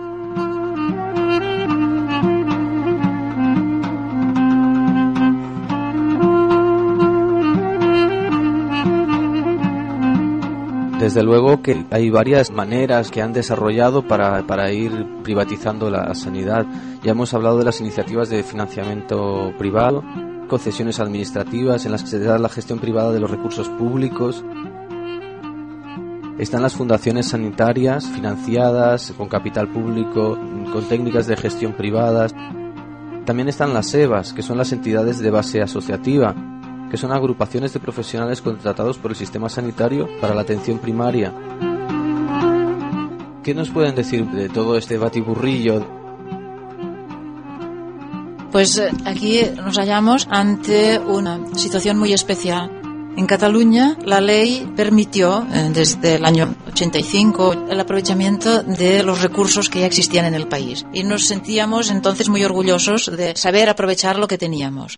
Desde luego que hay varias maneras que han desarrollado para ir privatizando la sanidad. Ya hemos hablado de las iniciativas de financiamiento privado, concesiones administrativas en las que se da la gestión privada de los recursos públicos. Están las fundaciones sanitarias financiadas con capital público, con técnicas de gestión privadas. También están las EBAs, que son las entidades de base asociativa, que son agrupaciones de profesionales contratados por el sistema sanitario para la atención primaria. ¿Qué nos pueden decir de todo este batiburrillo? Pues aquí nos hallamos ante una situación muy especial. En Cataluña la ley permitió desde el año 85 el aprovechamiento de los recursos que ya existían en el país y nos sentíamos entonces muy orgullosos de saber aprovechar lo que teníamos.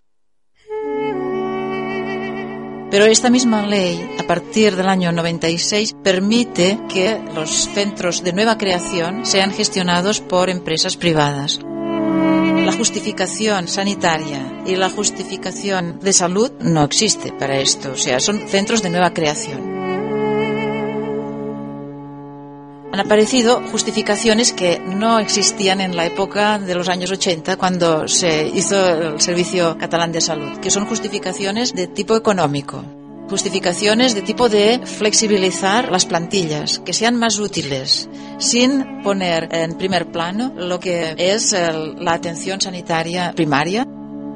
Pero esta misma ley, a partir del año 96, permite que los centros de nueva creación sean gestionados por empresas privadas. La justificación sanitaria y la justificación de salud no existe para esto, o sea, son centros de nueva creación. Han aparecido justificaciones que no existían en la época de los años 80, cuando se hizo el Servicio Catalán de Salud, que son justificaciones de tipo económico, justificaciones de tipo de flexibilizar las plantillas, que sean más útiles, sin poner en primer plano lo que es la atención sanitaria primaria.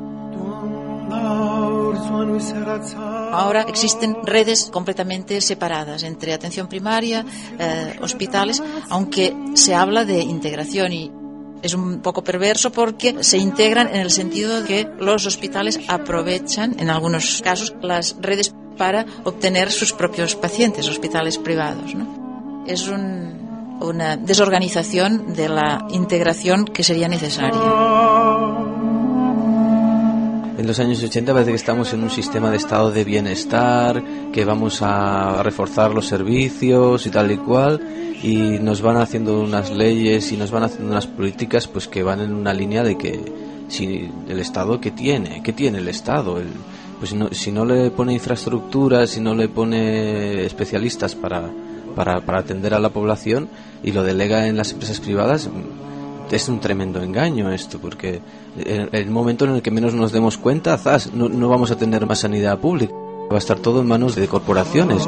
Ahora existen redes completamente separadas entre atención primaria, hospitales, aunque se habla de integración y es un poco perverso porque se integran en el sentido de que los hospitales aprovechan, en algunos casos, las redes para obtener sus propios pacientes, hospitales privados, ¿no? Es una desorganización de la integración que sería necesaria. En los años 80 parece que estamos en un sistema de estado de bienestar, que vamos a reforzar los servicios y tal y cual, y nos van haciendo unas leyes y nos van haciendo unas políticas pues que van en una línea de que si el Estado, ¿qué tiene el Estado? Pues no, si no le pone infraestructuras, si no le pone especialistas para atender a la población y lo delega en las empresas privadas, es un tremendo engaño esto, porque en el momento en el que menos nos demos cuenta, no vamos a tener más sanidad pública, va a estar todo en manos de corporaciones.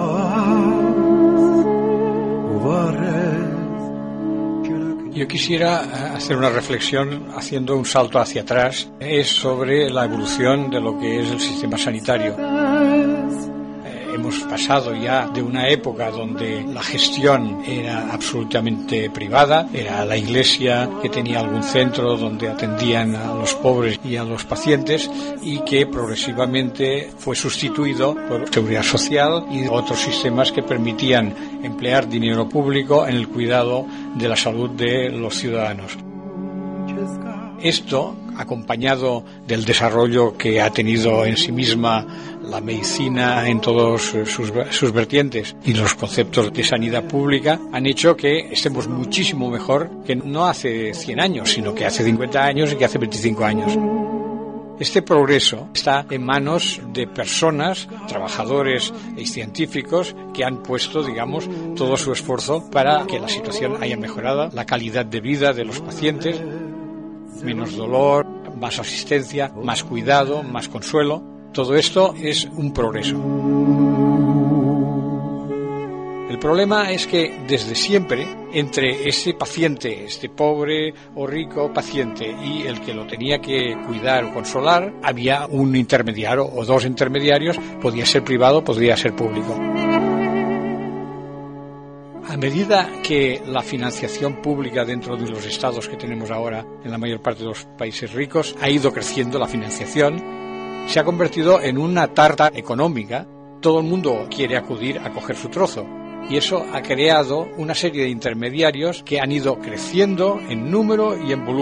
Yo quisiera hacer una reflexión haciendo un salto hacia atrás, es sobre la evolución de lo que es el sistema sanitario. Hemos pasado ya de una época donde la gestión era absolutamente privada, era la Iglesia que tenía algún centro donde atendían a los pobres y a los pacientes, y que progresivamente fue sustituido por seguridad social y otros sistemas que permitían emplear dinero público en el cuidado de la salud de los ciudadanos. Esto, acompañado del desarrollo que ha tenido en sí misma la medicina en todos sus vertientes y los conceptos de sanidad pública, han hecho que estemos muchísimo mejor que no hace 100 años, sino que hace 50 años y que hace 25 años. Este progreso está en manos de personas, trabajadores y científicos que han puesto, digamos, todo su esfuerzo para que la situación haya mejorado, la calidad de vida de los pacientes, menos dolor, más asistencia, más cuidado, más consuelo. Todo esto es un progreso. El problema es que desde siempre, entre ese paciente, este pobre o rico paciente, y el que lo tenía que cuidar o consolar, había un intermediario o dos intermediarios, podía ser privado, podría ser público. A medida que la financiación pública dentro de los estados que tenemos ahora en la mayor parte de los países ricos ha ido creciendo, la financiación se ha convertido en una tarta económica. Todo el mundo quiere acudir a coger su trozo, y eso ha creado una serie de intermediarios que han ido creciendo en número y en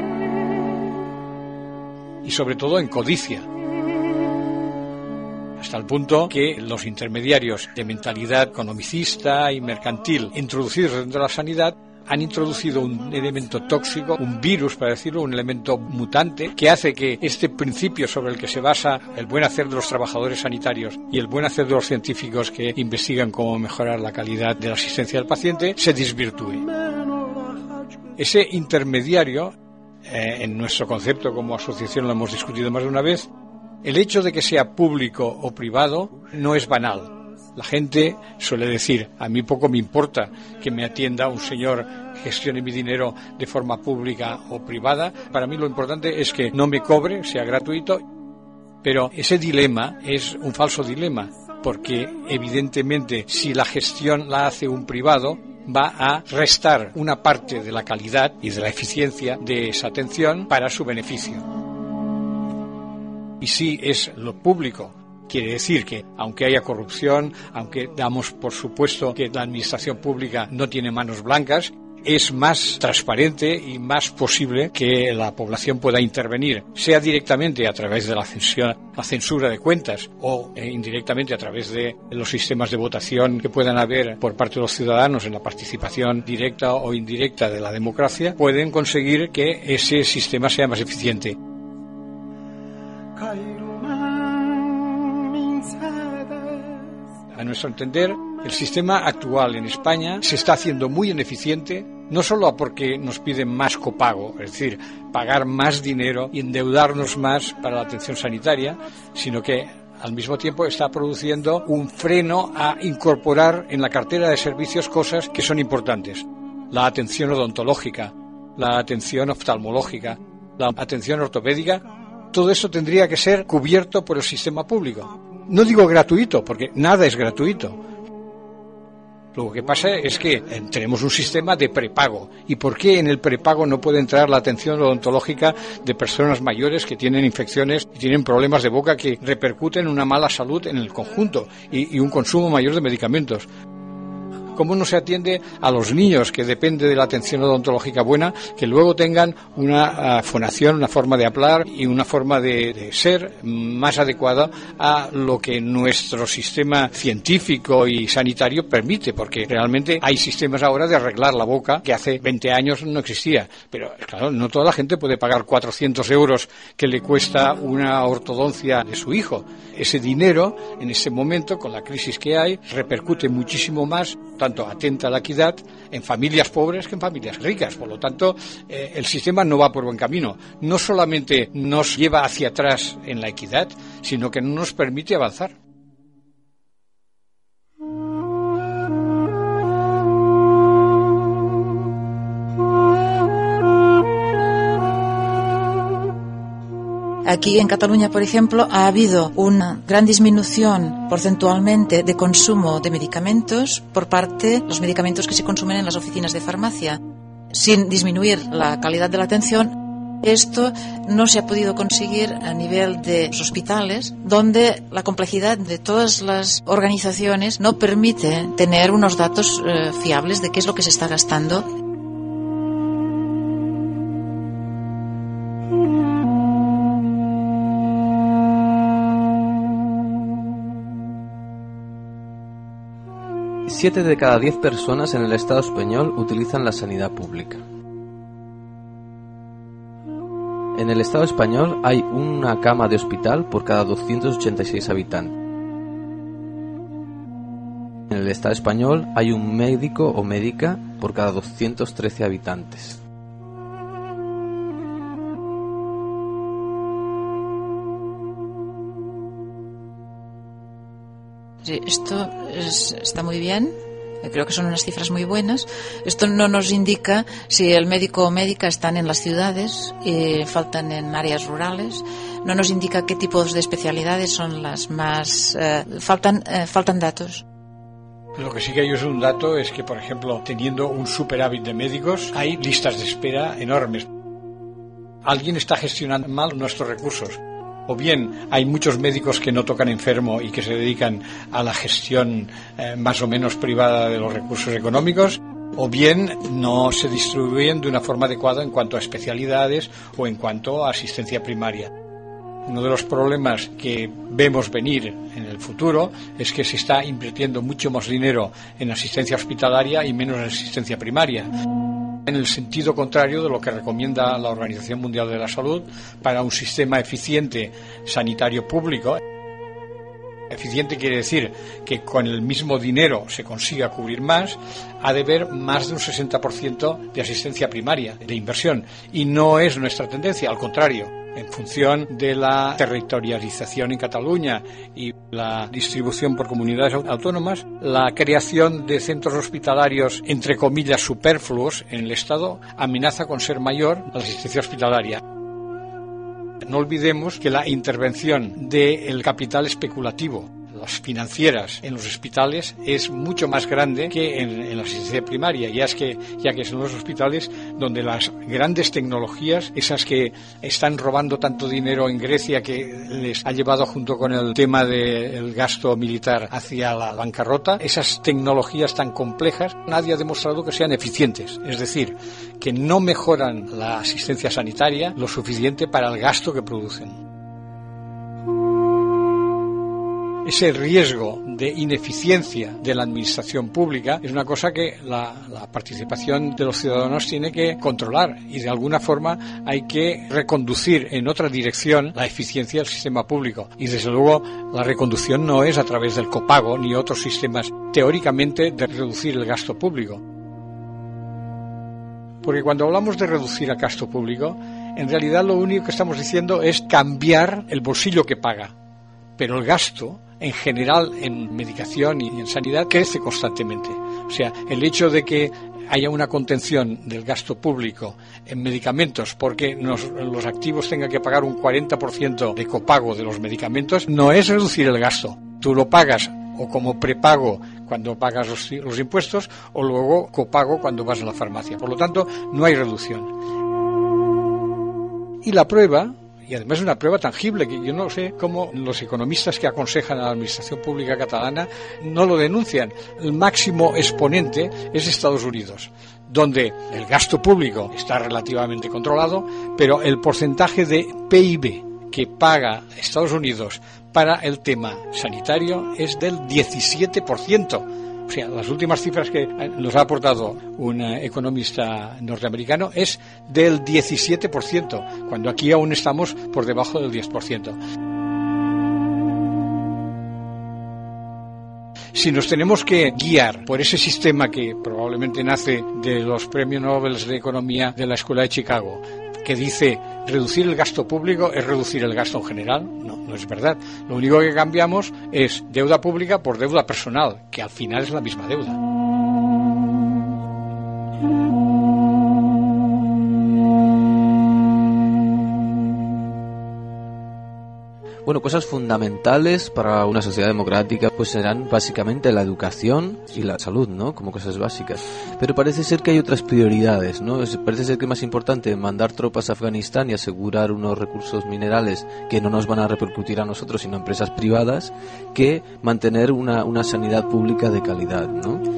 volumen, y sobre todo en codicia, hasta el punto que los intermediarios de mentalidad economicista y mercantil introducidos dentro de la sanidad han introducido un elemento tóxico, un virus, para decirlo, un elemento mutante, que hace que este principio sobre el que se basa el buen hacer de los trabajadores sanitarios y el buen hacer de los científicos que investigan cómo mejorar la calidad de la asistencia del paciente se desvirtúe. Ese intermediario, en nuestro concepto como asociación lo hemos discutido más de una vez, el hecho de que sea público o privado no es banal. La gente suele decir, a mí poco me importa que me atienda un señor, gestione mi dinero de forma pública o privada. Para mí lo importante es que no me cobre, sea gratuito. Pero ese dilema es un falso dilema, porque evidentemente si la gestión la hace un privado, va a restar una parte de la calidad y de la eficiencia de esa atención para su beneficio. Y si es lo público, quiere decir que, aunque haya corrupción, aunque damos por supuesto que la administración pública no tiene manos blancas, es más transparente y más posible que la población pueda intervenir, sea directamente a través de la censura de cuentas o indirectamente a través de los sistemas de votación que puedan haber por parte de los ciudadanos en la participación directa o indirecta de la democracia, pueden conseguir que ese sistema sea más eficiente. A nuestro entender, el sistema actual en España se está haciendo muy ineficiente, no solo porque nos piden más copago, es decir, pagar más dinero y endeudarnos más para la atención sanitaria, sino que al mismo tiempo está produciendo un freno a incorporar en la cartera de servicios cosas que son importantes. La atención odontológica, la atención oftalmológica, la atención ortopédica, todo eso tendría que ser cubierto por el sistema público. No digo gratuito, porque nada es gratuito. Lo que pasa es que tenemos un sistema de prepago. ¿Y por qué en el prepago no puede entrar la atención odontológica de personas mayores que tienen infecciones y tienen problemas de boca que repercuten en una mala salud en el conjunto y un consumo mayor de medicamentos? cómo no se atiende a los niños, que depende de la atención odontológica buena, que luego tengan una fonación, una forma de hablar y una forma de ser más adecuada a lo que nuestro sistema científico y sanitario permite, porque realmente hay sistemas ahora de arreglar la boca que hace 20 años no existía, pero claro, no toda la gente puede pagar 400 euros que le cuesta una ortodoncia de su hijo. Ese dinero, en ese momento, con la crisis que hay, repercute muchísimo más, tanto atenta a la equidad, en familias pobres que en familias ricas. Por lo tanto, el sistema no va por buen camino. No solamente nos lleva hacia atrás en la equidad, sino que no nos permite avanzar. Aquí en Cataluña, por ejemplo, ha habido una gran disminución porcentualmente de consumo de medicamentos por parte de los medicamentos que se consumen en las oficinas de farmacia, sin disminuir la calidad de la atención. Esto no se ha podido conseguir a nivel de los hospitales, donde la complejidad de todas las organizaciones no permite tener unos datos fiables de qué es lo que se está gastando. Siete de cada 10 personas en el Estado español utilizan la sanidad pública. En el Estado español hay una cama de hospital por cada 286 habitantes. En el Estado español hay un médico o médica por cada 213 habitantes. Sí, esto está muy bien. Creo que son unas cifras muy buenas. Esto no nos indica si el médico o médica están en las ciudades y faltan en áreas rurales. No nos indica qué tipos de especialidades son las más... faltan datos. Lo que sí que hay es un dato, es que, por ejemplo, teniendo un superávit de médicos, hay listas de espera enormes. Alguien está gestionando mal nuestros recursos. O bien hay muchos médicos que no tocan enfermo y que se dedican a la gestión más o menos privada de los recursos económicos, o bien no se distribuyen de una forma adecuada en cuanto a especialidades o en cuanto a asistencia primaria. Uno de los problemas que vemos venir en el futuro es que se está invirtiendo mucho más dinero en asistencia hospitalaria y menos en asistencia primaria, en el sentido contrario de lo que recomienda la Organización Mundial de la Salud para un sistema eficiente sanitario público. Eficiente quiere decir que con el mismo dinero se consiga cubrir más, ha de haber más de un 60% de asistencia primaria, de inversión, y no es nuestra tendencia, al contrario. En función de la territorialización en Cataluña y la distribución por comunidades autónomas, la creación de centros hospitalarios, entre comillas, superfluos en el Estado, amenaza con ser mayor la asistencia hospitalaria. No olvidemos que la intervención del capital especulativo, las financieras en los hospitales, es mucho más grande que en la asistencia primaria, ya que son los hospitales donde las grandes tecnologías, esas que están robando tanto dinero en Grecia que les ha llevado, junto con el tema del gasto militar, hacia la bancarrota, esas tecnologías tan complejas, nadie ha demostrado que sean eficientes, es decir, que no mejoran la asistencia sanitaria lo suficiente para el gasto que producen. Ese riesgo de ineficiencia de la administración pública es una cosa que la participación de los ciudadanos tiene que controlar, y de alguna forma hay que reconducir en otra dirección la eficiencia del sistema público. Y desde luego la reconducción no es a través del copago ni otros sistemas teóricamente de reducir el gasto público. Porque cuando hablamos de reducir el gasto público, en realidad lo único que estamos diciendo es cambiar el bolsillo que paga. Pero el gasto, en general, en medicación y en sanidad, crece constantemente. O sea, el hecho de que haya una contención del gasto público en medicamentos porque los activos tengan que pagar un 40% de copago de los medicamentos, no es reducir el gasto. Tú lo pagas o como prepago cuando pagas los impuestos, o luego copago cuando vas a la farmacia. Por lo tanto, no hay reducción. Y la prueba, Y además es una prueba tangible, que yo no sé cómo los economistas que aconsejan a la administración pública catalana no lo denuncian. El máximo exponente es Estados Unidos, donde el gasto público está relativamente controlado, pero el porcentaje de PIB que paga Estados Unidos para el tema sanitario es del 17%. O sea, las últimas cifras que nos ha aportado un economista norteamericano es del 17%, cuando aquí aún estamos por debajo del 10%. Si nos tenemos que guiar por ese sistema que probablemente nace de los premios Nobel de Economía de la Escuela de Chicago, que dice reducir el gasto público es reducir el gasto en general, no es verdad. Lo único que cambiamos es deuda pública por deuda personal, que al final es la misma deuda. Bueno, cosas fundamentales para una sociedad democrática pues serán básicamente la educación y la salud, ¿no? Como cosas básicas. Pero parece ser que hay otras prioridades, ¿no? Parece ser que es más importante mandar tropas a Afganistán y asegurar unos recursos minerales que no nos van a repercutir a nosotros, sino a empresas privadas, que mantener una sanidad pública de calidad, ¿no?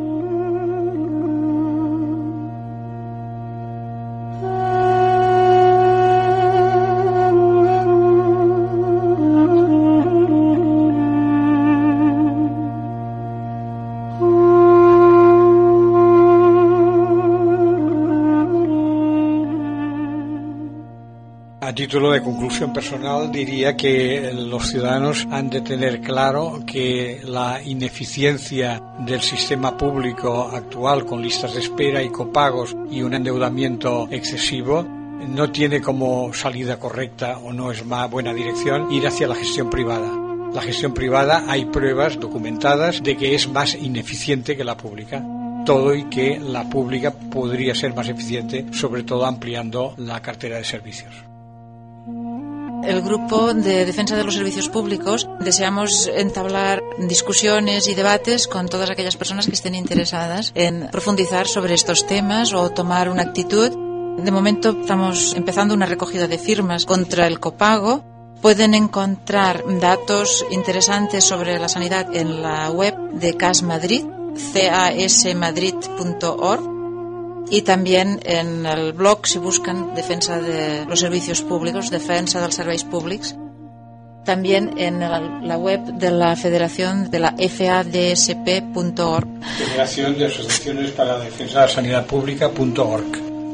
A título de conclusión personal diría que los ciudadanos han de tener claro que la ineficiencia del sistema público actual, con listas de espera y copagos y un endeudamiento excesivo, no tiene como salida correcta, o no es más buena dirección, ir hacia la gestión privada. La gestión privada hay pruebas documentadas de que es más ineficiente que la pública. Todo y que la pública podría ser más eficiente, sobre todo ampliando la cartera de servicios. El Grupo de Defensa de los Servicios Públicos deseamos entablar discusiones y debates con todas aquellas personas que estén interesadas en profundizar sobre estos temas o tomar una actitud. De momento estamos empezando una recogida de firmas contra el copago. Pueden encontrar datos interesantes sobre la sanidad en la web de CAS Madrid, casmadrid.org. Y también en el blog, si buscan Defensa de los Servicios Públicos, Defensa dels Serveis Públics. También en la web de la Federación de la FADSP.org. Federación de Asociaciones para la Defensa de la Sanidad Pública.org.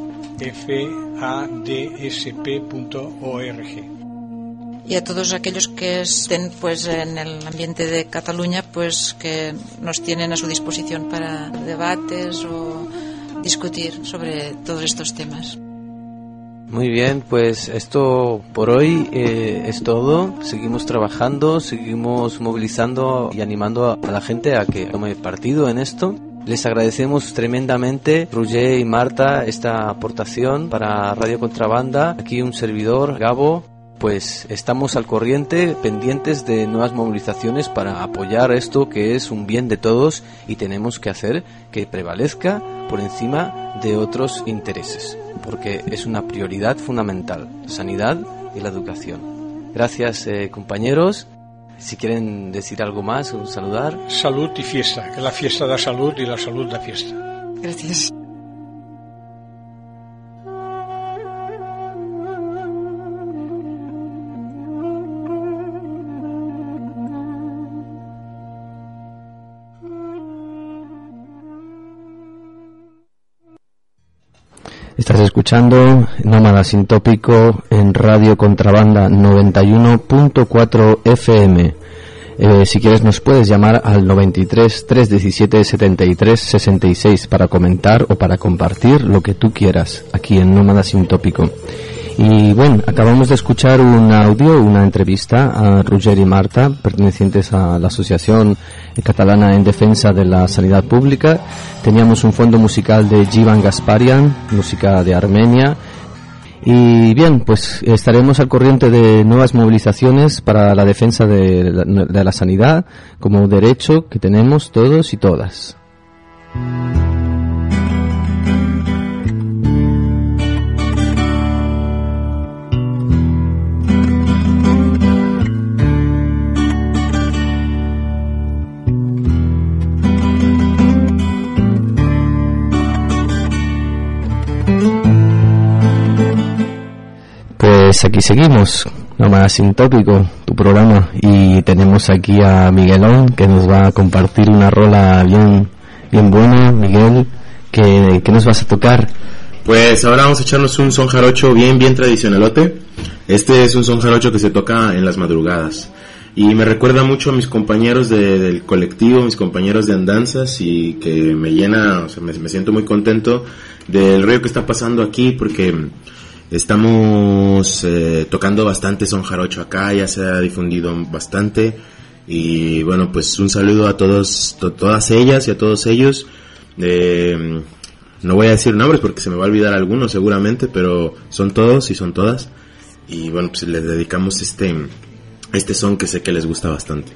FADSP.org. Y a todos aquellos que estén pues en el ambiente de Cataluña, pues que nos tienen a su disposición para debates o discutir sobre todos estos temas. Muy bien, pues esto por hoy es todo. Seguimos trabajando, seguimos movilizando y animando a la gente a que tome partido en esto. Les agradecemos tremendamente, Roger y Marta, esta aportación para Radio Contrabanda. Aquí un servidor, Gabo. Pues estamos al corriente, pendientes de nuevas movilizaciones para apoyar esto que es un bien de todos y tenemos que hacer que prevalezca por encima de otros intereses, porque es una prioridad fundamental, la sanidad y la educación. Gracias, compañeros. Si quieren decir algo más, un saludar. Salud y fiesta, que la fiesta da salud y la salud da fiesta. Gracias. Estás escuchando Nómada Sin Tópico en Radio Contrabanda 91.4 FM. Si quieres nos puedes llamar al 93 317 73 66 para comentar o para compartir lo que tú quieras aquí en Nómada Sin Tópico. Y bueno, acabamos de escuchar un audio, una entrevista a Roger y Marta, pertenecientes a la Asociación Catalana en Defensa de la Sanidad Pública. Teníamos un fondo musical de Jivan Gasparian, música de Armenia. Y bien, pues estaremos al corriente de nuevas movilizaciones para la defensa de la sanidad como derecho que tenemos todos y todas. Pues aquí seguimos, Nómada Sin Tópico, tu programa, y tenemos aquí a Miguelón que nos va a compartir una rola bien buena. Miguel, ¿qué nos vas a tocar? Pues ahora vamos a echarnos un son jarocho bien tradicionalote. Este es un son jarocho que se toca en las madrugadas y me recuerda mucho a mis compañeros del colectivo, mis compañeros de andanzas, y que me llena, o sea, me siento muy contento del rollo que está pasando aquí, porque estamos tocando bastante son jarocho acá, ya se ha difundido bastante. Y bueno, pues un saludo a todas ellas y a todos ellos. No voy a decir nombres porque se me va a olvidar algunos seguramente, pero son todos y son todas. Y bueno, pues les dedicamos este son que sé que les gusta bastante.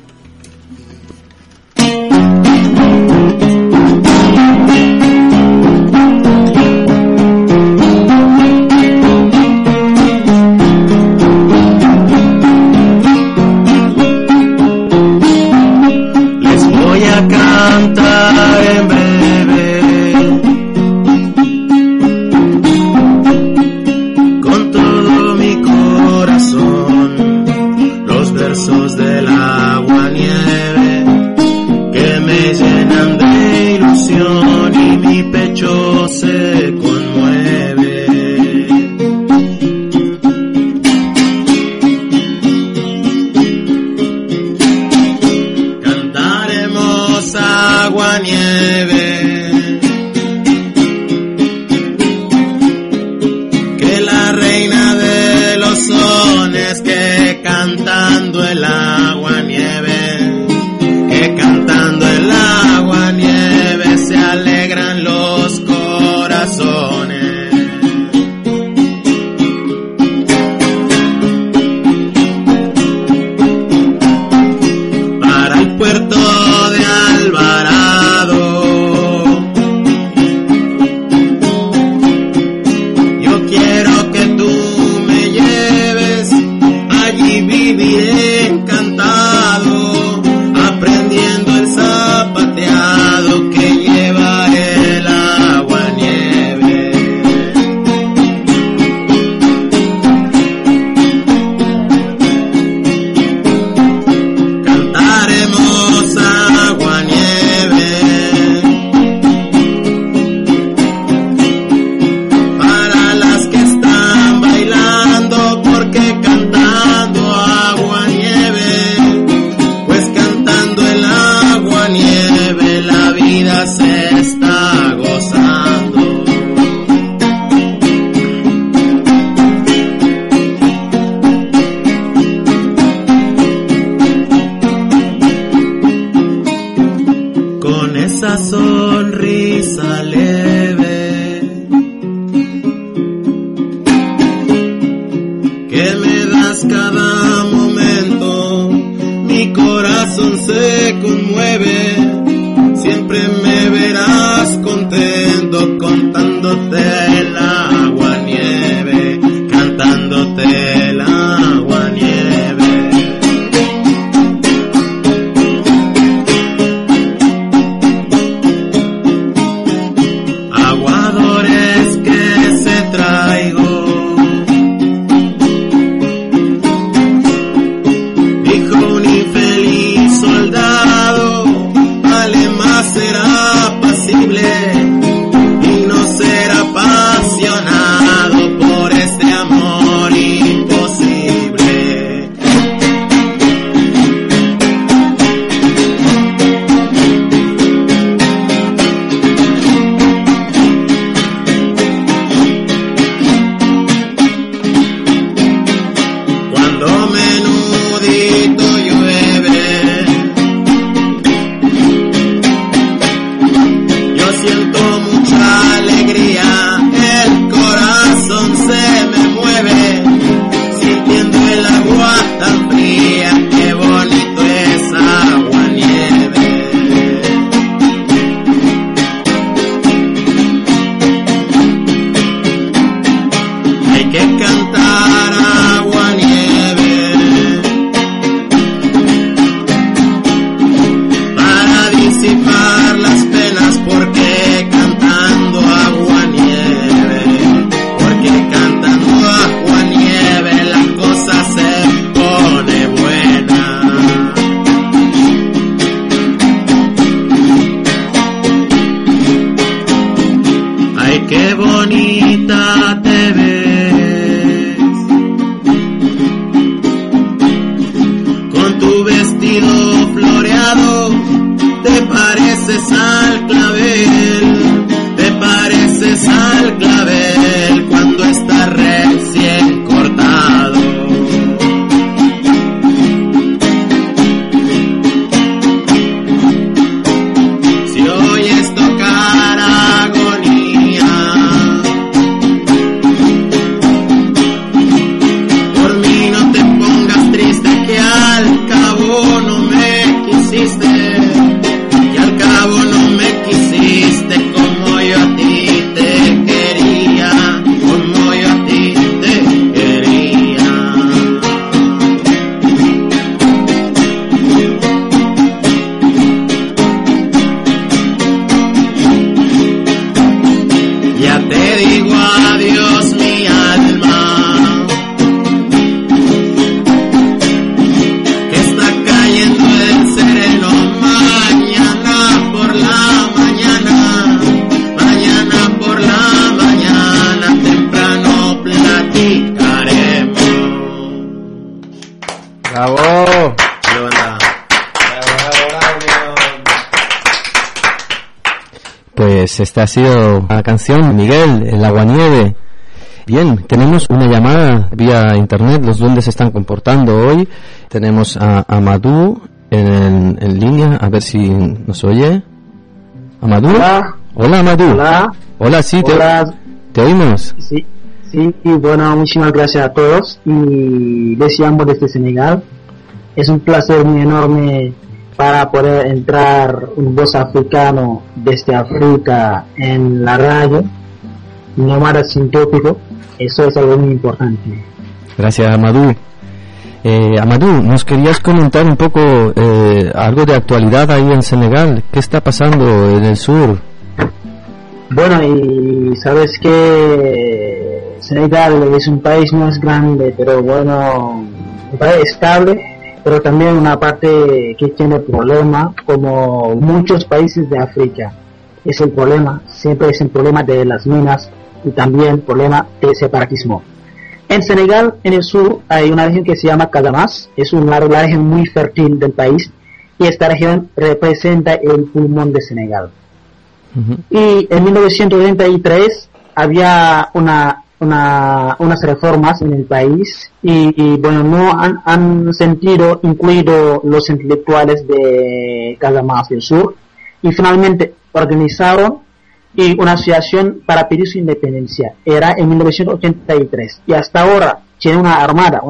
Será pasible y no será para pareces al clavel, te pareces al clavel cuando está recién cortado. Si oyes tocar agonía, por mí no te pongas triste, que al cabo no me quisiste, que al cabo no me quisiste como yo a ti te quería, como yo a ti te quería. Ya te digo adiós mi alma, que está cayendo el sereno. Mañana por la mañana, mañana por la mañana, temprano platicaremos. ¡Bravo! Pues esta ha sido la canción, Miguel, El Aguanieve. Bien, tenemos una llamada vía internet, los duendes se están comportando hoy. Tenemos a Amadou en línea, a ver si nos oye. ¿Amadou? Hola. Hola, Amadou. Hola. Hola, sí, Hola. te oímos. Sí, y bueno, muchísimas gracias a todos y les llamo desde Senegal. Es un placer muy enorme para poder entrar un voz africano desde África en la radio, Nómada Sintópico. Eso es algo muy importante. Gracias, Amadou. Amadou, nos querías comentar un poco algo de actualidad ahí en Senegal. ¿Qué está pasando en el sur? Bueno, y sabes que Senegal es un país más grande, pero bueno, un país estable, pero también una parte que tiene problema, como muchos países de África. Es el problema, siempre es el problema de las minas y también problema de separatismo. En Senegal, en el sur, hay una región que se llama Casamance, es una región muy fértil del país, y esta región representa el pulmón de Senegal. Y en 1933 había unas reformas en el país y bueno, no han sentido incluido los intelectuales de Casamance del Sur, y finalmente organizaron una asociación para pedir su independencia. Era en 1983 y hasta ahora tiene una armada,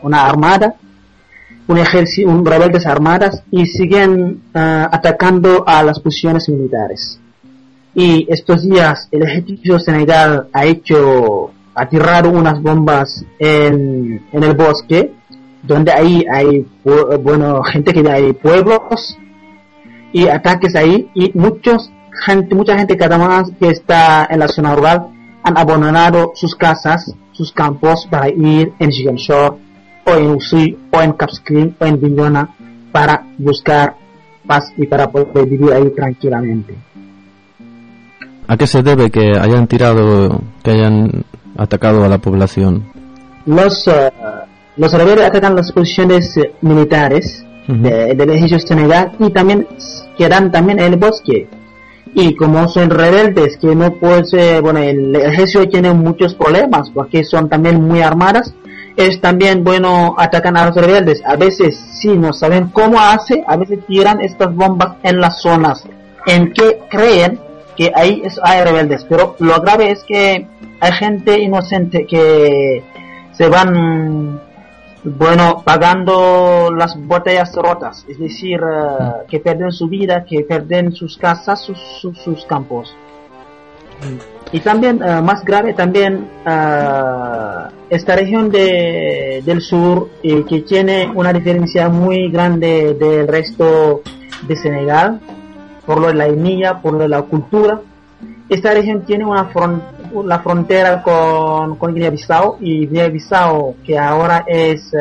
un ejército, rebeldes armadas, y siguen atacando a las posiciones militares. Y estos días el ejército de Senegal ha tirado unas bombas en el bosque, donde ahí hay gente que hay pueblos y ataques ahí, y mucha gente que está en la zona rural han abandonado sus casas, sus campos, para ir en Ziguinchor o en Oussouye o en Cap Skirring o en Bignona para buscar paz y para poder vivir ahí tranquilamente. ¿A qué se debe que hayan atacado a la población? Los rebeldes atacan las posiciones militares del ejército de Senegal y también quedan también en el bosque. Y como son rebeldes que no puede, el ejército tiene muchos problemas porque son también muy armadas, es también atacan a los rebeldes. A veces sí no saben cómo hace, a veces tiran estas bombas en las zonas en que creen que ahí hay rebeldes, pero lo grave es que hay gente inocente que se van pagando las botellas rotas, es decir, que pierden su vida, que pierden sus casas, sus campos. Y también, más grave también, esta región del sur, que tiene una diferencia muy grande del resto de Senegal, por lo de la etnia, por lo de la cultura. Esta región tiene la frontera con Guinea-Bissau, y Guinea-Bissau, que ahora es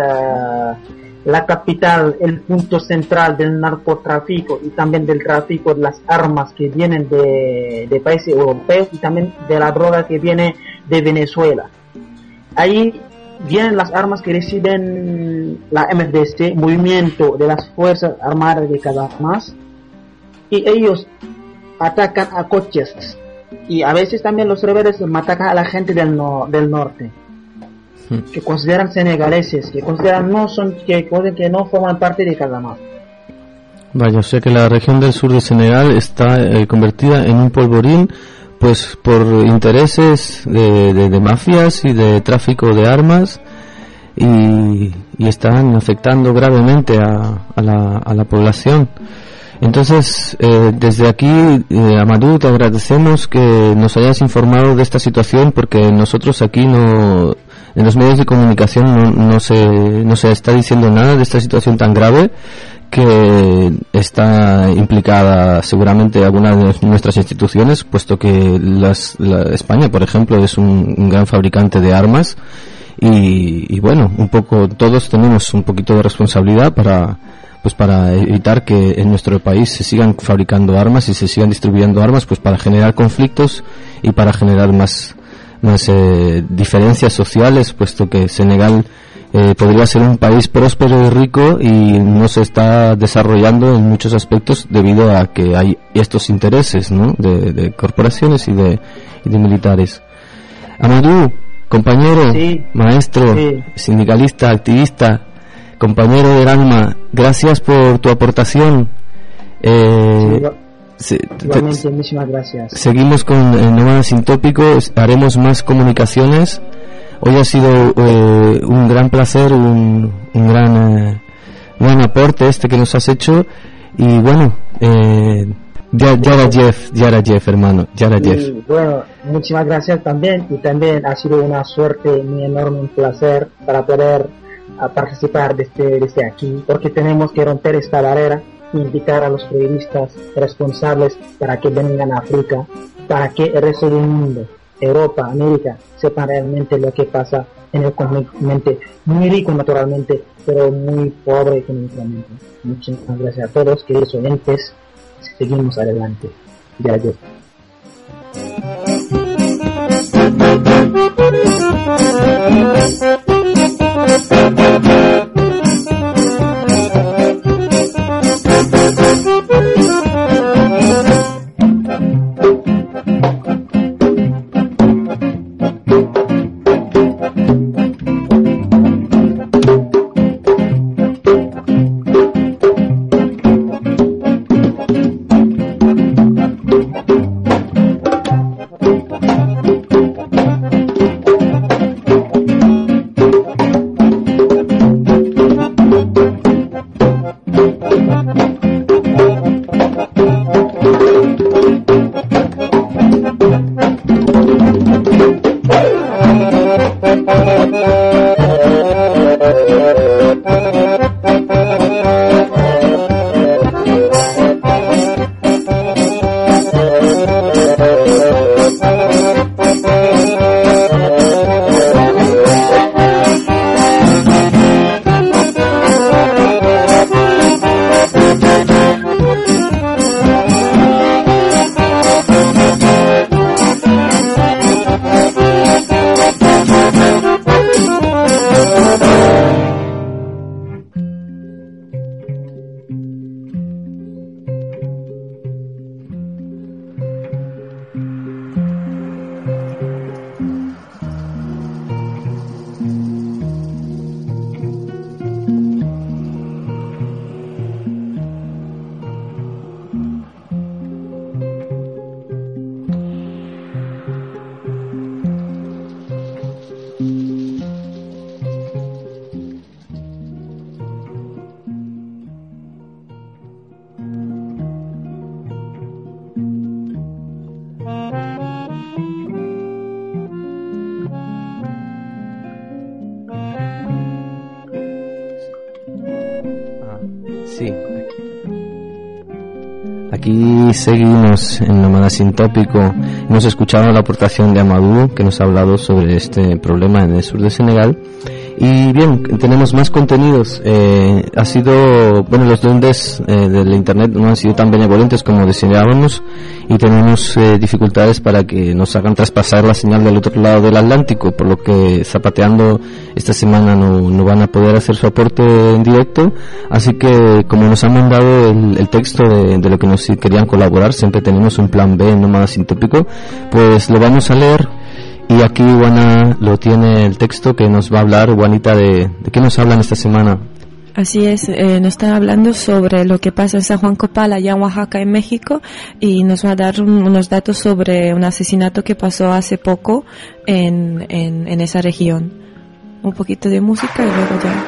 la capital, el punto central del narcotráfico y también del tráfico de las armas que vienen de países europeos y también de la droga que viene de Venezuela. Ahí vienen las armas que reciben la MFDC, Movimiento de las Fuerzas Armadas de Casamance, y ellos atacan a coches y a veces también los rebeldes atacan a la gente del norte, que consideran senegaleses, que consideran que no forman parte de Casamance. Vaya, o sea que la región del sur de Senegal está convertida en un polvorín, pues por intereses de mafias y de tráfico de armas, y están afectando gravemente a la población. Entonces, desde aquí, Amadou, te agradecemos que nos hayas informado de esta situación, porque nosotros aquí en los medios de comunicación no se está diciendo nada de esta situación tan grave, que está implicada seguramente alguna de nuestras instituciones, puesto que España, por ejemplo, es un gran fabricante de armas, y bueno, un poco todos tenemos un poquito de responsabilidad para evitar que en nuestro país se sigan fabricando armas y se sigan distribuyendo armas, pues para generar conflictos y para generar más diferencias sociales, puesto que Senegal podría ser un país próspero y rico y no se está desarrollando en muchos aspectos debido a que hay estos intereses, ¿no?, de corporaciones y de militares. Amadou, compañero, sí, maestro, sí, sindicalista, activista, compañero del alma, gracias por tu aportación. Igualmente, muchísimas gracias. Seguimos con Nómada Sin Tópico, haremos más comunicaciones. Hoy ha sido un gran placer, un gran aporte que nos has hecho, y bueno, Yara Jeff, hermano, Yara Jeff. Bueno, muchísimas gracias también, y también ha sido una suerte muy enorme, un placer para poder participar desde aquí, porque tenemos que romper esta barrera e invitar a los periodistas responsables para que vengan a África, para que el resto del mundo, Europa, América, sepan realmente lo que pasa en el continente, muy rico naturalmente, pero muy pobre económicamente. Muchísimas gracias a todos, queridos oyentes, seguimos adelante. Gracias. Aquí seguimos en Nómada Sin Tópico. Hemos escuchado la aportación de Amadou, que nos ha hablado sobre este problema en el sur de Senegal, Y bien, tenemos más contenidos. Ha sido, bueno, los duendes del internet no han sido tan benevolentes como deseábamos y tenemos dificultades para que nos hagan traspasar la señal del otro lado del Atlántico, por lo que Zapateando esta semana no van a poder hacer su aporte en directo. Así que, como nos han mandado el texto de lo que nos querían colaborar, siempre tenemos un plan B, no más sintópico, pues lo vamos a leer. Y aquí Juana lo tiene el texto que nos va a hablar. Juanita, ¿de qué nos hablan esta semana? Así es, nos están hablando sobre lo que pasa en San Juan Copala, allá en Oaxaca, en México, y nos va a dar unos datos sobre un asesinato que pasó hace poco en esa región. Un poquito de música y luego ya.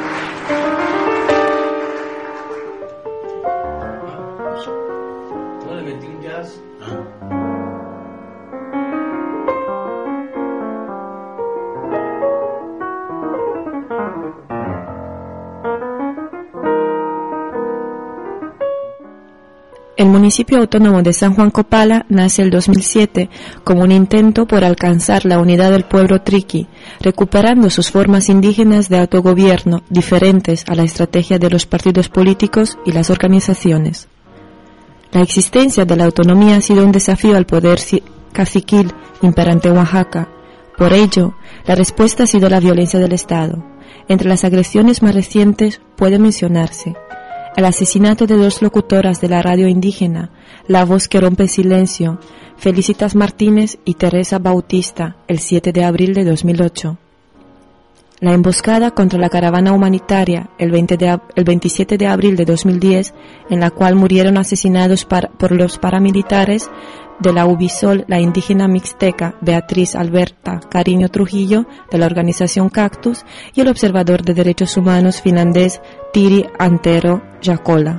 El municipio autónomo de San Juan Copala nace el 2007 como un intento por alcanzar la unidad del pueblo triqui, recuperando sus formas indígenas de autogobierno diferentes a la estrategia de los partidos políticos y las organizaciones. La existencia de la autonomía ha sido un desafío al poder caciquil imperante en Oaxaca. Por ello, la respuesta ha sido la violencia del Estado. Entre las agresiones más recientes puede mencionarse el asesinato de 2 locutoras de la radio indígena, La Voz que Rompe el Silencio, Felicitas Martínez y Teresa Bautista, el 7 de abril de 2008. La emboscada contra la caravana humanitaria, el 27 de abril de 2010, en la cual murieron asesinados por los paramilitares de la Ubisol, la indígena mixteca Beatriz Alberta Cariño Trujillo, de la organización Cactus, y el observador de derechos humanos finlandés Tiri Antero Jacola.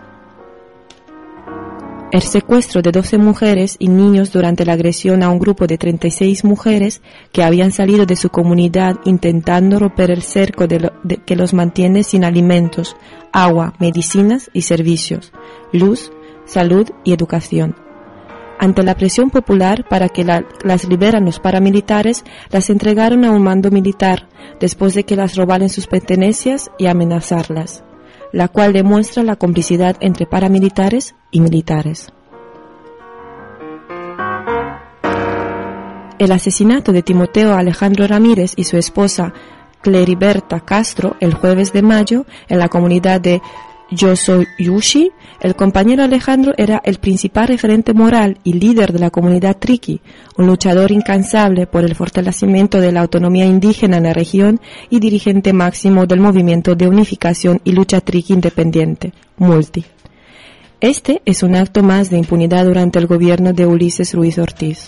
El secuestro de 12 mujeres y niños durante la agresión a un grupo de 36 mujeres que habían salido de su comunidad intentando romper el cerco que los mantiene sin alimentos, agua, medicinas y servicios, luz, salud y educación. Ante la presión popular para que las liberan los paramilitares, las entregaron a un mando militar después de que las robaran sus pertenencias y amenazarlas, la cual demuestra la complicidad entre paramilitares y militares. El asesinato de Timoteo Alejandro Ramírez y su esposa Cleriberta Castro el jueves de mayo en la comunidad de Yosoyushi, el compañero Alejandro era el principal referente moral y líder de la comunidad triqui, un luchador incansable por el fortalecimiento de la autonomía indígena en la región y dirigente máximo del movimiento de unificación y lucha triqui independiente, MULTI. Este es un acto más de impunidad durante el gobierno de Ulises Ruiz Ortiz.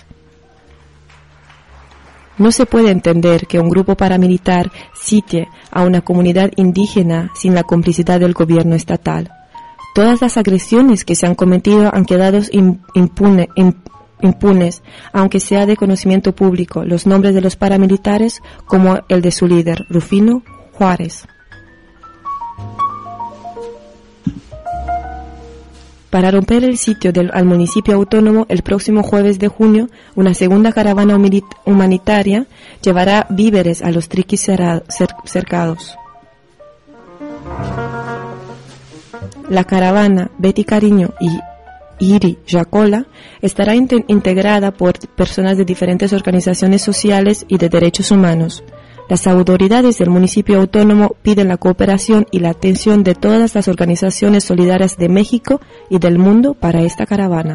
No se puede entender que un grupo paramilitar sitie a una comunidad indígena sin la complicidad del gobierno estatal. Todas las agresiones que se han cometido han quedado impunes, aunque sea de conocimiento público, los nombres de los paramilitares como el de su líder, Rufino Juárez. Para romper el sitio al municipio autónomo, el próximo jueves de junio, una segunda caravana humanitaria llevará víveres a los triquis cercados. La caravana Betty Cariño y Iri Jacola estará integrada por personas de diferentes organizaciones sociales y de derechos humanos. Las autoridades del municipio autónomo piden la cooperación y la atención de todas las organizaciones solidarias de México y del mundo para esta caravana.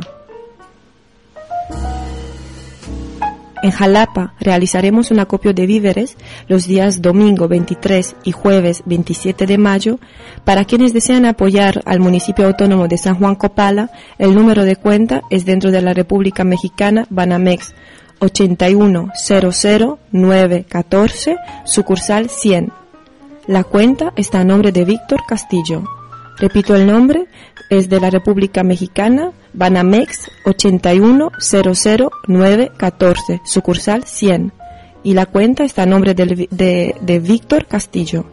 En Jalapa realizaremos un acopio de víveres los días domingo 23 y jueves 27 de mayo. Para quienes desean apoyar al municipio autónomo de San Juan Copala, el número de cuenta es dentro de la República Mexicana, Banamex 81000914, sucursal 100. La cuenta está a nombre de Víctor Castillo. Repito el nombre, es de la República Mexicana, Banamex 81000914, sucursal 100. Y la cuenta está a nombre de Víctor Castillo.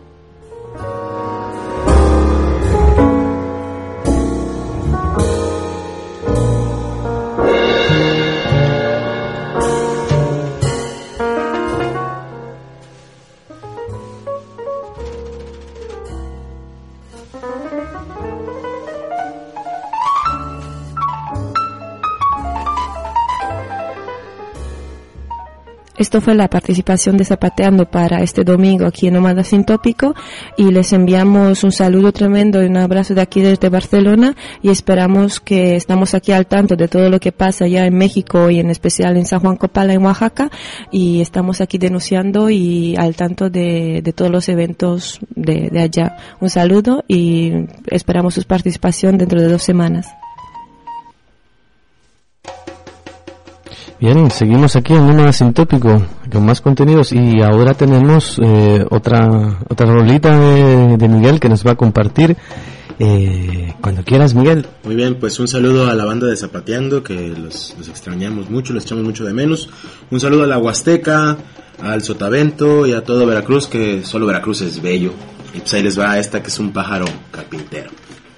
Esto fue la participación de Zapateando para este domingo aquí en Nómada Sin Tópico, y les enviamos un saludo tremendo y un abrazo de aquí desde Barcelona, y esperamos que estamos aquí al tanto de todo lo que pasa ya en México y en especial en San Juan Copala, en Oaxaca, y estamos aquí denunciando y al tanto de todos los eventos de allá. Un saludo y esperamos su participación dentro de 2 semanas. Bien, seguimos aquí en Nómada Sin Tópico con más contenidos, y ahora tenemos otra rolita de Miguel que nos va a compartir. Cuando quieras, Miguel. Muy bien, pues un saludo a la banda de Zapateando, que los extrañamos mucho, los echamos mucho de menos. Un saludo a la Huasteca, al Sotavento y a todo Veracruz, que solo Veracruz es bello. Y pues ahí les va esta, que es un pájaro carpintero.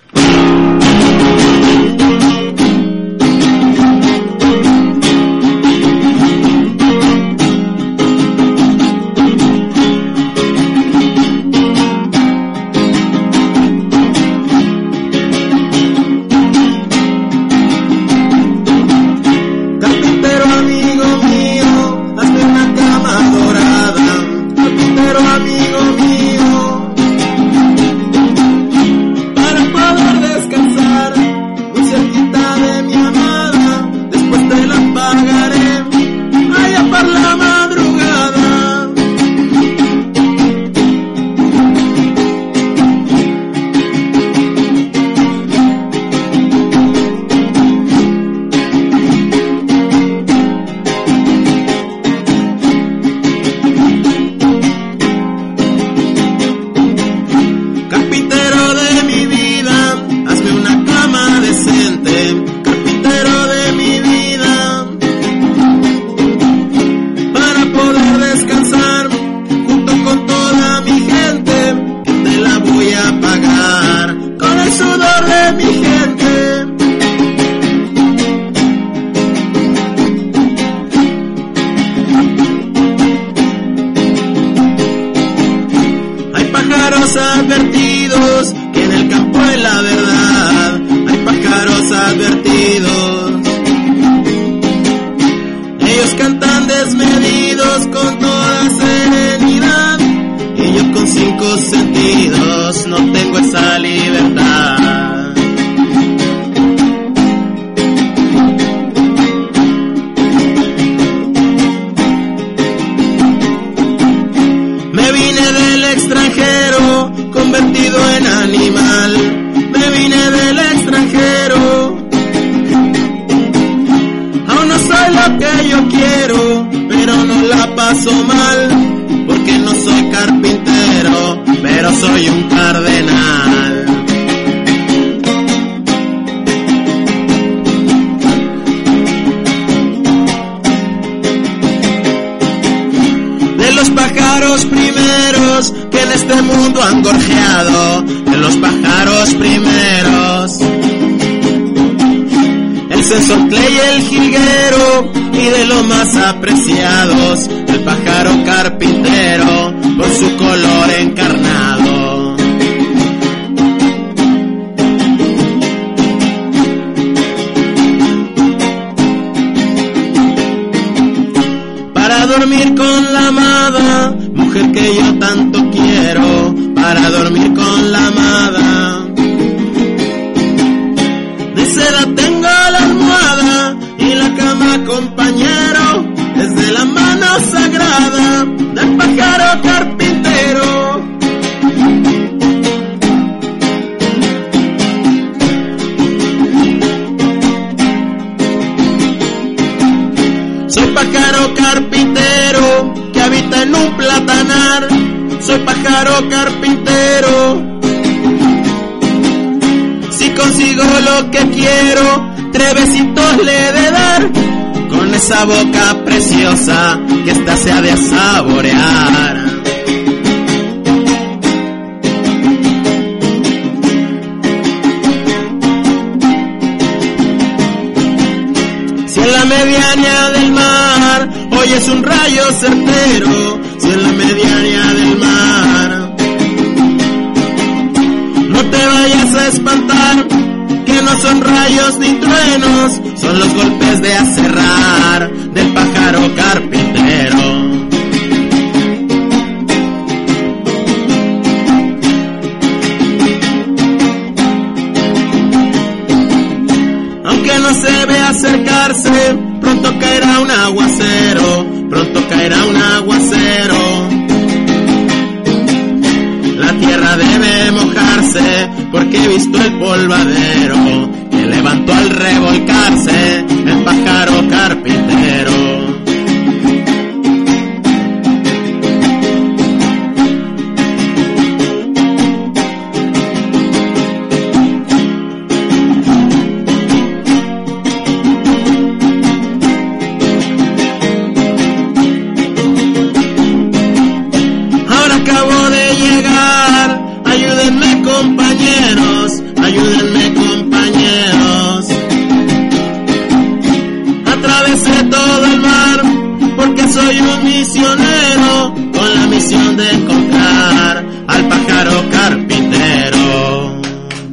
Boca preciosa que esta se ha de saborear. Si en la medianía del mar oyes un rayo certero, si en la medianía del mar, no te vayas a espantar, que no son rayos ni truenos, son los golpes de aserrar del pájaro carpintero. Aunque no se ve acercarse, pronto caerá un aguacero, pronto caerá un aguacero. La tierra debe mojarse, porque he visto el polvadero que levantó al revolcarse el pájaro carpintero. Ayúdenme compañeros, atravesé todo el mar, porque soy un misionero, con la misión de encontrar al pájaro carpintero.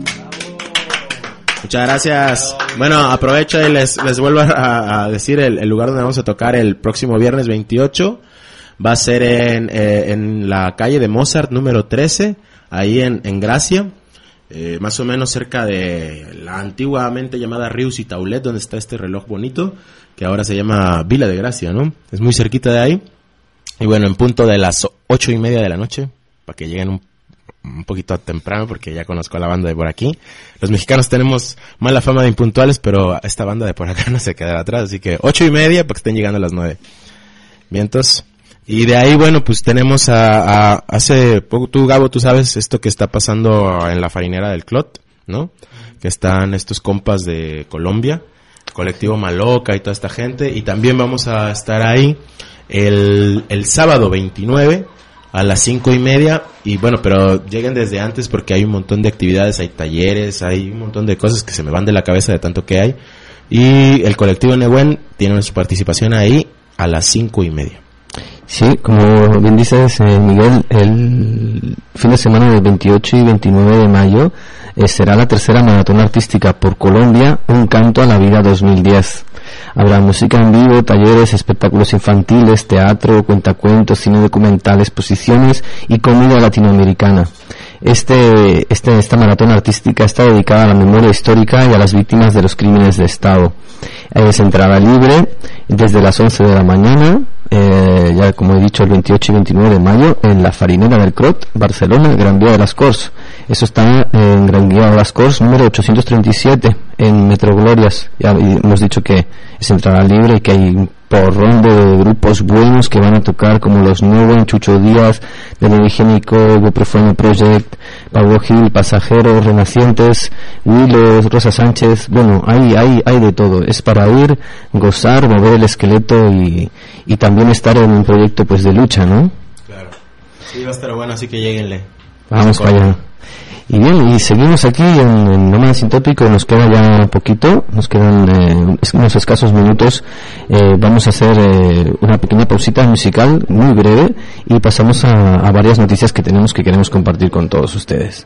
Muchas gracias. Bueno, aprovecho y les vuelvo a decir el lugar donde vamos a tocar el próximo viernes 28. Va a ser en la calle de Mozart número 13, ahí en Gracia. Más o menos cerca de la antiguamente llamada Rius y Taulet, donde está este reloj bonito, que ahora se llama Vila de Gracia, ¿no? Es muy cerquita de ahí. Y bueno, en punto de las 8:30 de la noche, para que lleguen un poquito temprano, porque ya conozco a la banda de por aquí. Los mexicanos tenemos mala fama de impuntuales, pero esta banda de por acá no se quedará atrás, así que 8:30 para que estén llegando a las 9. Vientos. Y de ahí, bueno, pues tenemos hace poco, tú Gabo, tú sabes esto que está pasando en la farinera del Clot, ¿no? Que están estos compas de Colombia, Colectivo Maloca y toda esta gente, y también vamos a estar ahí el sábado 29 a las 5:30, y bueno, pero lleguen desde antes porque hay un montón de actividades, hay talleres, hay un montón de cosas que se me van de la cabeza de tanto que hay, y el Colectivo Nehuen tiene su participación ahí a las 5:30. Sí, como bien dices, Miguel, el fin de semana del 28 y 29 de mayo será la tercera maratón artística por Colombia, Un Canto a la Vida 2010. Habrá música en vivo, talleres, espectáculos infantiles, teatro, cuentacuentos, cine documental, exposiciones y comida latinoamericana. Esta maratón artística está dedicada a la memoria histórica y a las víctimas de los crímenes de Estado. Es entrada libre desde las 11 de la mañana, ya como he dicho, el 28 y 29 de mayo, en la Farinera del Clot, Barcelona, Gran Vía de las Corts. Eso está en Gran Vía de las Corts, número 837, en Metroglorias. Ya hemos dicho que es entrada libre y que hay un porrón de grupos buenos que van a tocar, como los Nehuen, Chucho Díaz, Del Higiénico, Ibuprofeno Project, Pablo Gil, Pasajeros, Renacientes, Willows, Rosa Sánchez. Bueno, hay de todo. Es para ir, gozar, mover el esqueleto y también estar en un proyecto pues de lucha, ¿no? Claro. Sí, va a estar bueno, así que lléguenle. Vamos para allá. Y bien, y seguimos aquí en Nómada Sin Tópico. Nos queda ya poquito, nos quedan unos escasos minutos. Vamos a hacer una pequeña pausita musical muy breve y pasamos a varias noticias que queremos compartir con todos ustedes.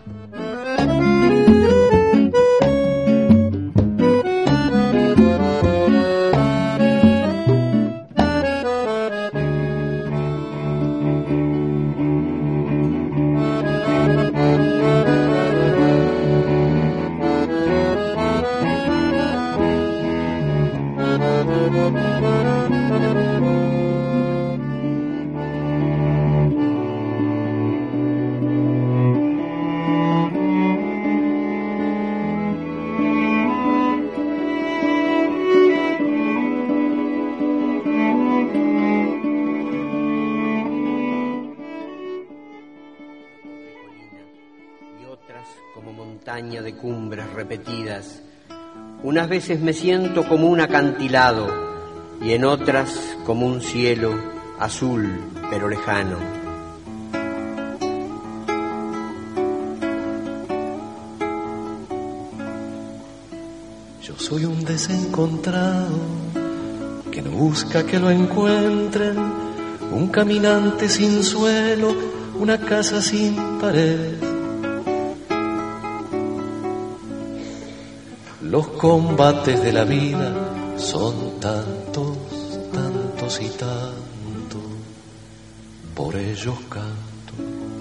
De cumbres repetidas. Unas veces me siento como un acantilado y en otras como un cielo azul pero lejano. Yo soy un desencontrado que no busca que lo encuentren, un caminante sin suelo, una casa sin paredes. Los combates de la vida son tantos, tantos y tantos, por ellos canto.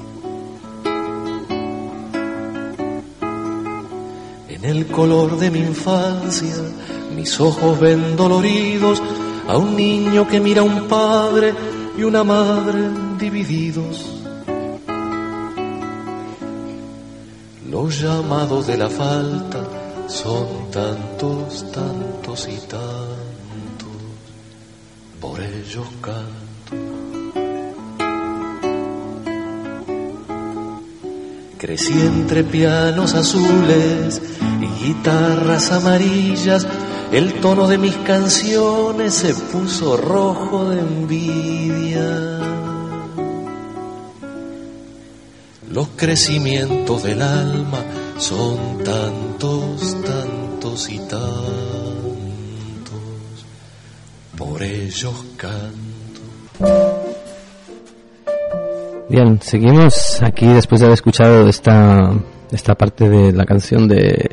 En el color de mi infancia, mis ojos ven doloridos a un niño que mira a un padre y una madre divididos. Los llamados de la falta son tantos, tantos y tantos, por ellos canto. Crecí entre pianos azules y guitarras amarillas, el tono de mis canciones se puso rojo de envidia. Los crecimientos del alma son tantos, tantos y tantos, por ellos canto. Bien, seguimos aquí después de haber escuchado esta parte de la canción de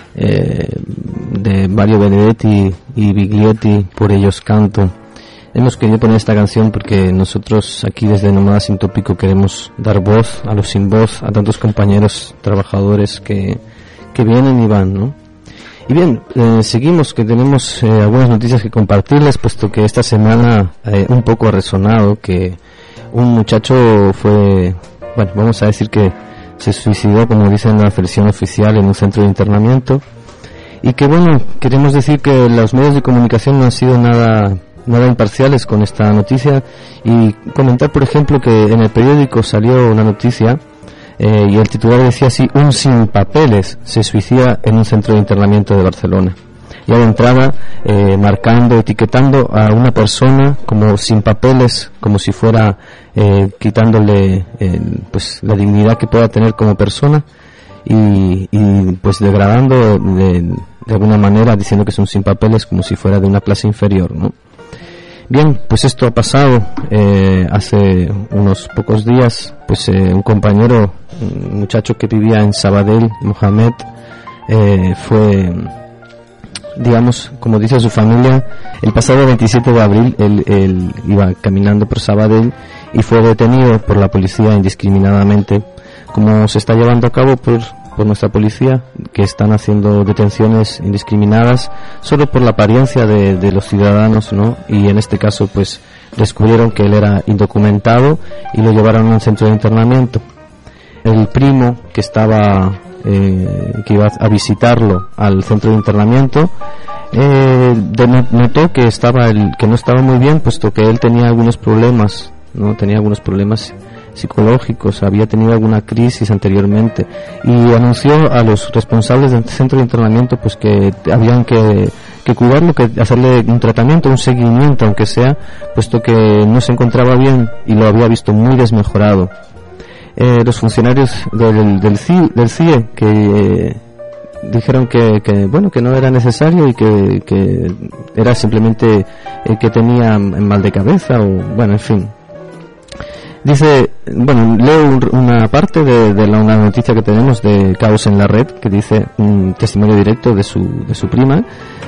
Mario Benedetti y Biglietti, Por ellos canto. Hemos querido poner esta canción porque nosotros aquí desde Nómada Sin Tópico queremos dar voz a los sin voz, a tantos compañeros trabajadores que vienen y van, ¿no? Y bien, seguimos, que tenemos algunas noticias que compartirles, puesto que esta semana un poco ha resonado que un muchacho fue, bueno, vamos a decir que se suicidó, como dicen en la versión oficial, en un centro de internamiento, y que bueno, queremos decir que los medios de comunicación no han sido nada imparciales con esta noticia, y comentar por ejemplo que en el periódico salió una noticia y el titular decía así: un sin papeles se suicida en un centro de internamiento de Barcelona. Ya de entrada marcando, etiquetando a una persona como sin papeles, como si fuera quitándole pues la dignidad que pueda tener como persona, y pues degradando de alguna manera, diciendo que es un sin papeles como si fuera de una clase inferior, ¿no? Bien, pues esto ha pasado hace unos pocos días. Pues un compañero, un muchacho que vivía en Sabadell, Mohamed, fue, digamos, como dice su familia, el pasado 27 de abril él iba caminando por Sabadell y fue detenido por la policía indiscriminadamente, como se está llevando a cabo por nuestra policía, que están haciendo detenciones indiscriminadas solo por la apariencia de los ciudadanos, ¿no? Y en este caso pues descubrieron que él era indocumentado y lo llevaron a un centro de internamiento. El primo que estaba que iba a visitarlo al centro de internamiento notó que que no estaba muy bien, puesto que él tenía algunos problemas, ¿no? Tenía algunos problemas psicológicos, había tenido alguna crisis anteriormente, y anunció a los responsables del centro de internamiento pues que habían que cuidarlo, que hacerle un tratamiento, un seguimiento aunque sea, puesto que no se encontraba bien y lo había visto muy desmejorado. Los funcionarios del CIE que dijeron que bueno, que no era necesario y que era simplemente que tenía mal de cabeza, o bueno, en fin. Dice, bueno, leo una parte de una noticia que tenemos de Caos en la Red, que dice un testimonio directo de su prima.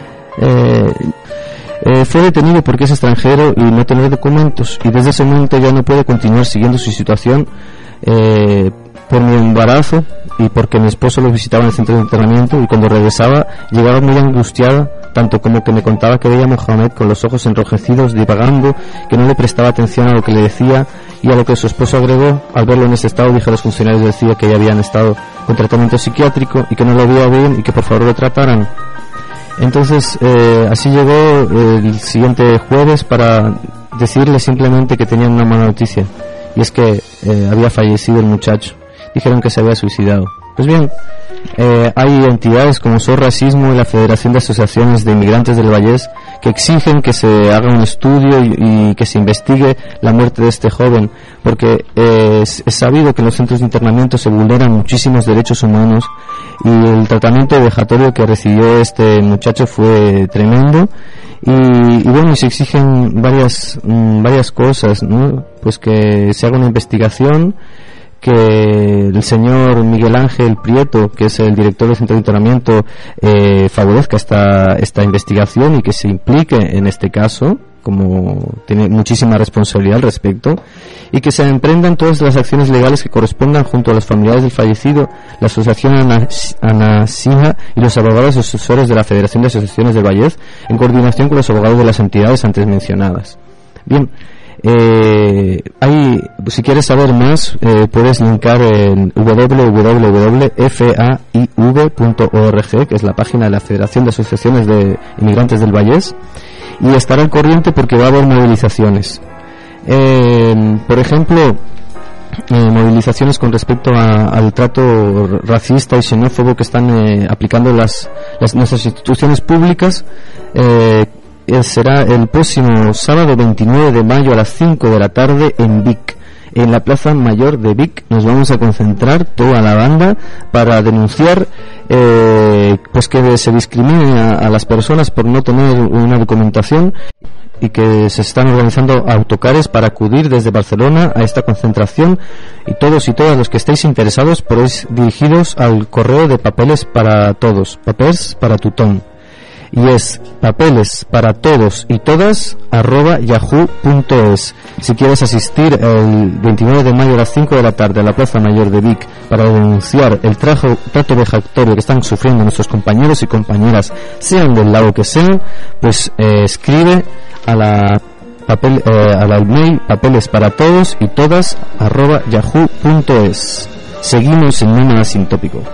Fue detenido porque es extranjero y no tiene documentos, y desde ese momento ya no puede continuar siguiendo su situación por mi embarazo y porque mi esposo lo visitaba en el centro de internamiento, y cuando regresaba llegaba muy angustiada, tanto como que me contaba que veía a Mohamed con los ojos enrojecidos, divagando, que no le prestaba atención a lo que le decía, y a lo que su esposo agregó: al verlo en ese estado, dije a los funcionarios del CIE que ya habían estado con tratamiento psiquiátrico y que no lo veía bien y que por favor lo trataran. Entonces así llegó el siguiente jueves para decirle simplemente que tenían una mala noticia, y es que había fallecido el muchacho. Dijeron que se había suicidado. Pues bien, hay entidades como SOS Racismo y la Federación de Asociaciones de Inmigrantes del Vallès que exigen que se haga un estudio y que se investigue la muerte de este joven, porque es sabido que en los centros de internamiento se vulneran muchísimos derechos humanos, y el tratamiento vejatorio que recibió este muchacho fue tremendo. Y bueno, y se exigen varias cosas, ¿no? Pues que se haga una investigación, que el señor Miguel Ángel Prieto, que es el director del centro de internamiento, favorezca esta investigación y que se implique en este caso, como tiene muchísima responsabilidad al respecto, y que se emprendan todas las acciones legales que correspondan junto a los familiares del fallecido, la asociación ANASIJA y los abogados asesores de la Federación de Asociaciones del Vallés, en coordinación con los abogados de las entidades antes mencionadas. Bien, si quieres saber más, puedes linkar en www.faiv.org, que es la página de la Federación de Asociaciones de Inmigrantes del Vallés, y estar al corriente porque va a haber movilizaciones. Por ejemplo, movilizaciones con respecto al trato racista y xenófobo que están aplicando nuestras instituciones públicas. Será el próximo sábado 29 de mayo a las 5 de la tarde en Vic. En la Plaza Mayor de Vic nos vamos a concentrar toda la banda para denunciar pues que se discrimine a las personas por no tener una documentación, y que se están organizando autocares para acudir desde Barcelona a esta concentración, y todos y todas los que estéis interesados podéis dirigiros al correo de Papeles para Todos, Papers para Tutón, y es papeles para todos y todas @yahoo.es. Si quieres asistir el 29 de mayo a las 5 de la tarde a la Plaza Mayor de Vic para denunciar el trato vejatorio que están sufriendo nuestros compañeros y compañeras, sean del lado que sean, pues escribe a la mail papeles para todos y todas @yahoo.es. Seguimos en Nómada Sin Tópico.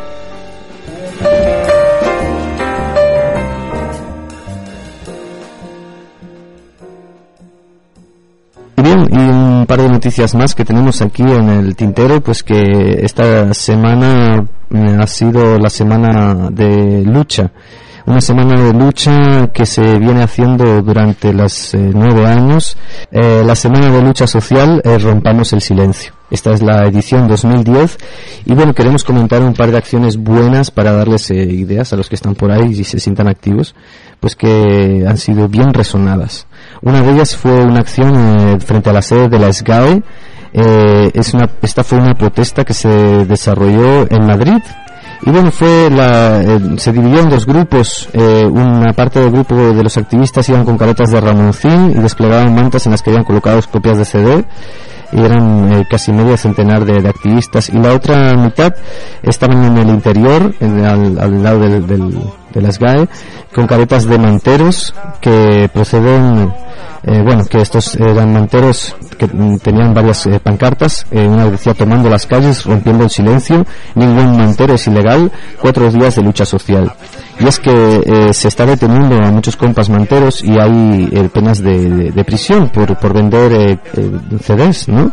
Bien, y un par de noticias más que tenemos aquí en el tintero, pues que esta semana ha sido la semana de lucha. Una semana de lucha que se viene haciendo durante los 9 años. La semana de lucha social, Rompamos el Silencio. Esta es la edición 2010 y bueno, queremos comentar un par de acciones buenas para darles ideas a los que están por ahí y se sientan activos, pues que han sido bien resonadas. Una de ellas fue una acción frente a la sede de la SGAE. Esta fue una protesta que se desarrolló en Madrid. Y bueno, se dividió en dos grupos. Una parte del grupo de los activistas iban con caretas de Ramoncín y desplegaban mantas en las que habían colocado copias de CD, y eran casi medio centenar de activistas, y la otra mitad estaban en el interior, al lado de las GAE, con caretas de manteros que proceden, que estos eran manteros que tenían varias pancartas. Una decía: tomando las calles, rompiendo el silencio, ningún mantero es ilegal, 4 días de lucha social. Y es que se está deteniendo a muchos compas manteros y hay penas de prisión por vender CDs, ¿no?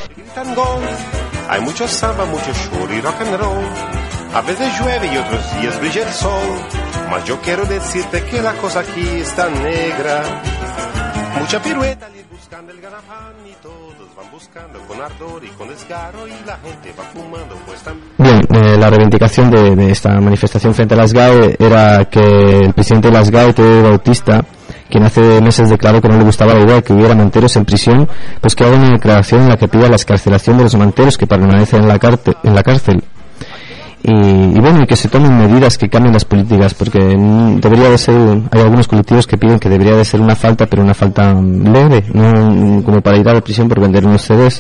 Hay mucho samba, mucho show y rock and roll. A veces llueve y otros días brilla el sol. Mas yo quiero decirte que la cosa aquí está negra. Mucha pirueta y buscando el ganapán, y todos van buscando con ardor y con desgarro, y la gente va fumando pues también. Bien, la reivindicación de esta manifestación frente a las GAE era que el presidente de las GAE, Teo Bautista, quien hace meses declaró que no le gustaba la idea de que hubiera manteros en prisión, pues que haga una declaración en la que pida la excarcelación de los manteros que permanecen en la cárcel. Y bueno, y que se tomen medidas que cambien las políticas, porque debería de ser, hay algunos colectivos que piden que debería de ser una falta, pero una falta leve, no como para ir a la prisión por vender unos CDs.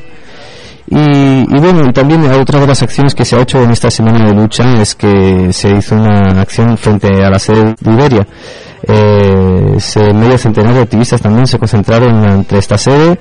Y bueno, y también otra de las acciones que se ha hecho en esta semana de lucha es que se hizo una acción frente a la sede de Iberia. Medio centenar de activistas también se concentraron ante esta sede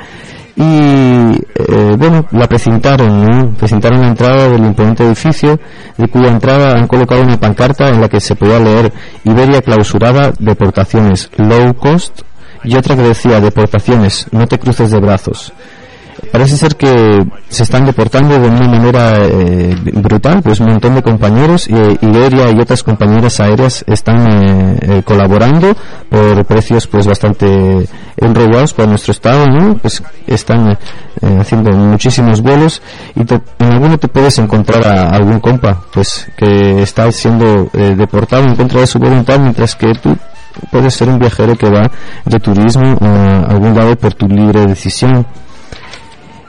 y la precintaron la entrada del imponente edificio, de cuya entrada han colocado una pancarta en la que se podía leer: Iberia clausurada, deportaciones low cost, y otra que decía: deportaciones, no te cruces de brazos. Parece ser que se están deportando de una manera brutal, pues un montón de compañeros, y Iberia y otras compañeras aéreas están colaborando por precios pues bastante enrollados para nuestro estado, ¿no? Pues están haciendo muchísimos vuelos, y en alguno te puedes encontrar a algún compa pues que está siendo deportado en contra de su voluntad, mientras que tú puedes ser un viajero que va de turismo a algún lado por tu libre decisión.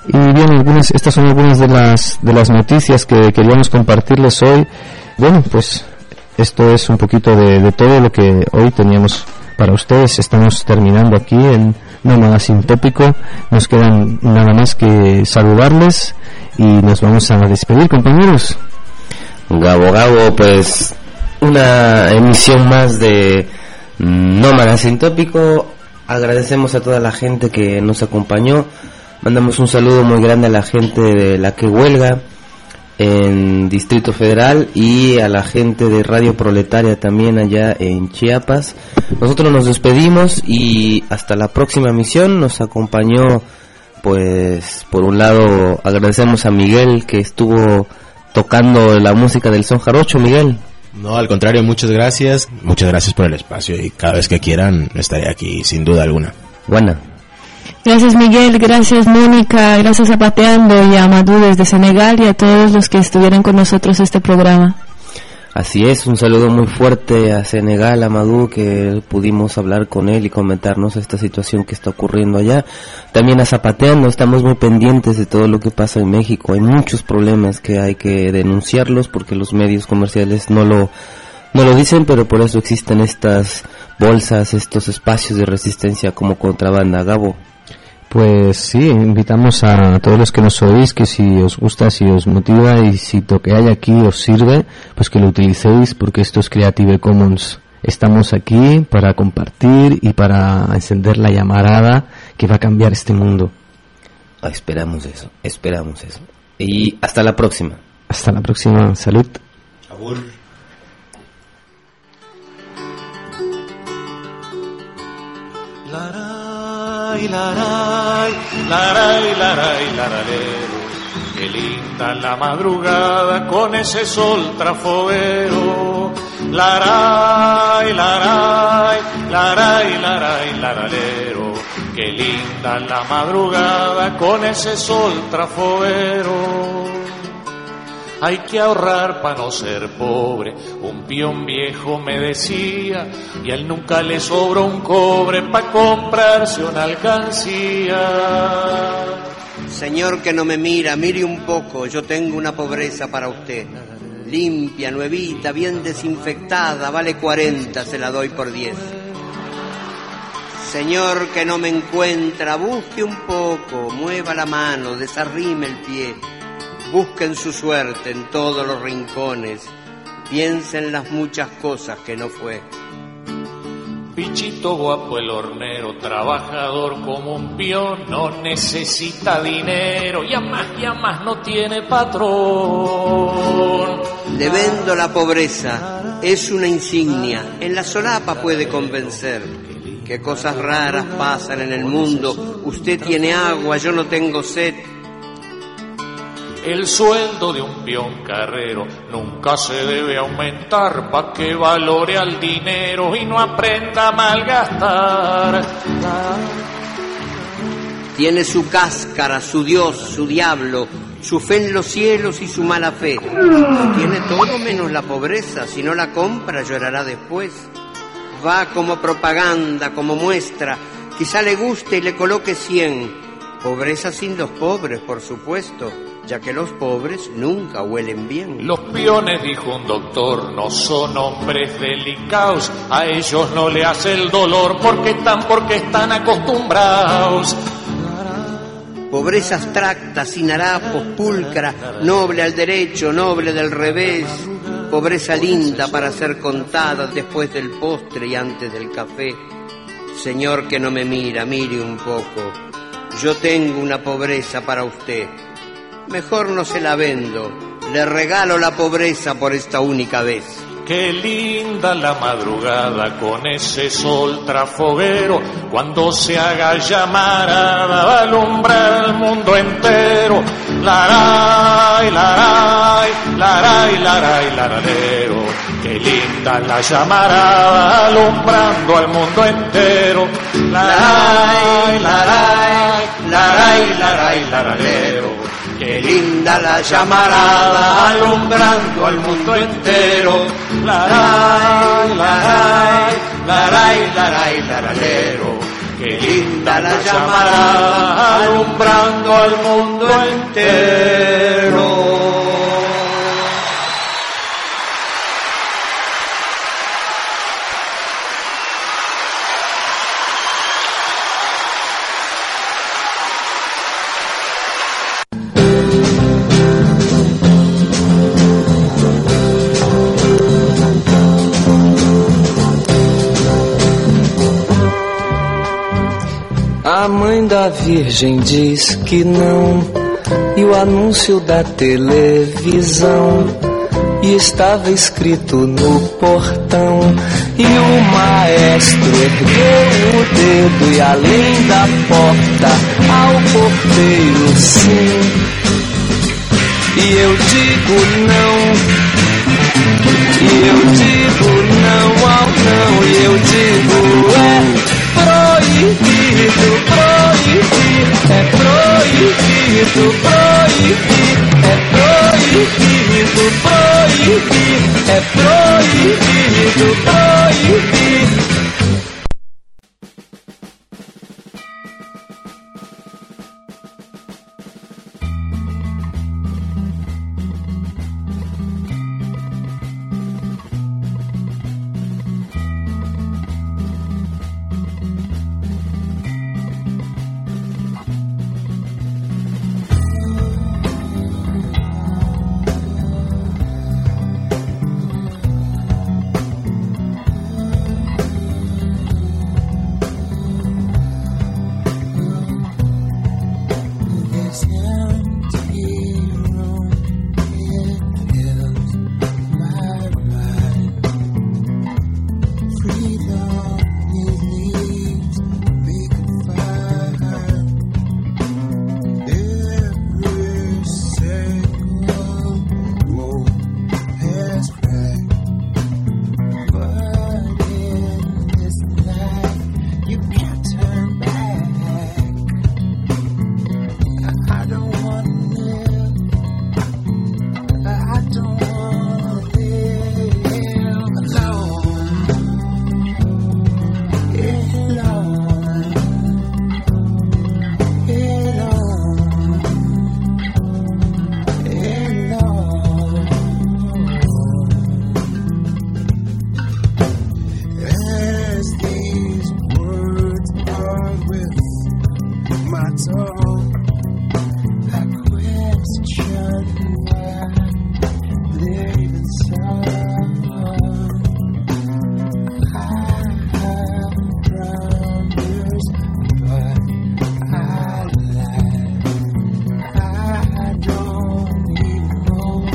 Y bien, estas son algunas de las noticias que queríamos compartirles hoy. Bueno, pues esto es un poquito de todo lo que hoy teníamos para ustedes. Estamos terminando aquí en Nómada Sintópico. Nos quedan nada más que saludarles y nos vamos a despedir, compañeros. Gabo, pues una emisión más de Nómada Sintópico. Agradecemos a toda la gente que nos acompañó. Mandamos un saludo muy grande a la gente de la que huelga en Distrito Federal y a la gente de Radio Proletaria también allá en Chiapas. Nosotros nos despedimos y hasta la próxima emisión. Nos acompañó, pues, por un lado agradecemos a Miguel que estuvo tocando la música del son jarocho. Miguel. No, al contrario, muchas gracias por el espacio y cada vez que quieran estaré aquí sin duda alguna. Buena. Gracias Miguel, gracias Mónica, gracias a Pateando y a Amadou desde Senegal y a todos los que estuvieron con nosotros este programa. Así es, un saludo muy fuerte a Senegal, a Amadou, que pudimos hablar con él y comentarnos esta situación que está ocurriendo allá. También a Zapateando, estamos muy pendientes de todo lo que pasa en México. Hay muchos problemas que hay que denunciarlos porque los medios comerciales no lo dicen, pero por eso existen estas bolsas, estos espacios de resistencia como Contrabanda. Gabo. Pues sí, invitamos a todos los que nos oís que si os gusta, si os motiva y si lo que hay aquí os sirve, pues que lo utilicéis porque esto es Creative Commons. Estamos aquí para compartir y para encender la llamarada que va a cambiar este mundo. Esperamos eso. Y hasta la próxima. Hasta la próxima, salud. Abur. Qué linda la madrugada con ese sol trafoguero. Laray, laralero. Qué linda la madrugada con ese sol trafoguero. Hay que ahorrar para no ser pobre, un peón viejo me decía, y a él nunca le sobró un cobre para comprarse una alcancía. Señor que no me mira, mire un poco, yo tengo una pobreza para usted. Limpia, nuevita, bien desinfectada, vale 40, se la doy por 10. Señor que no me encuentra, busque un poco, mueva la mano, desarrime el pie. Busquen su suerte en todos los rincones, piensen las muchas cosas que no fue. Pichito guapo el hornero, trabajador como un peón, no necesita dinero, y a más no tiene patrón. Le vendo la pobreza, es una insignia, en la solapa puede convencer. Qué cosas raras pasan en el mundo, usted tiene agua, yo no tengo sed. El sueldo de un peón carrero nunca se debe aumentar pa' que valore al dinero y no aprenda a malgastar. Tiene su cáscara, su Dios, su diablo, su fe en los cielos y su mala fe. Tiene todo menos la pobreza, si no la compra llorará después. Va como propaganda, como muestra, quizá le guste y le coloque 100. Pobreza sin los pobres, por supuesto, ya que los pobres nunca huelen bien. Los peones, dijo un doctor, no son hombres delicados, a ellos no le hace el dolor porque están acostumbrados. Pobreza abstracta, sin harapos, pulcra, noble al derecho, noble del revés. Pobreza linda para ser contada después del postre y antes del café. Señor que no me mira, mire un poco. Yo tengo una pobreza para usted. Mejor no se la vendo, le regalo la pobreza por esta única vez. Qué linda la madrugada con ese sol trafoguero, cuando se haga llamarada va a alumbrar el mundo entero. Laray, laralero. Qué linda la llamarada alumbrando al mundo entero. Laray, laralero. Qué linda la llamarada alumbrando al mundo entero. Laray, laralero. qué linda la llamarada, alumbrando al mundo entero. A mãe da Virgem diz que não, e o anúncio da televisão, e estava escrito no portão, e o maestro ergueu o dedo, e além da porta ao porteiro sim, e eu digo não, e eu digo não ao não, e eu digo proibido, proibir, é proibido, proibir, é proibido, proibir, é proibido, proibir.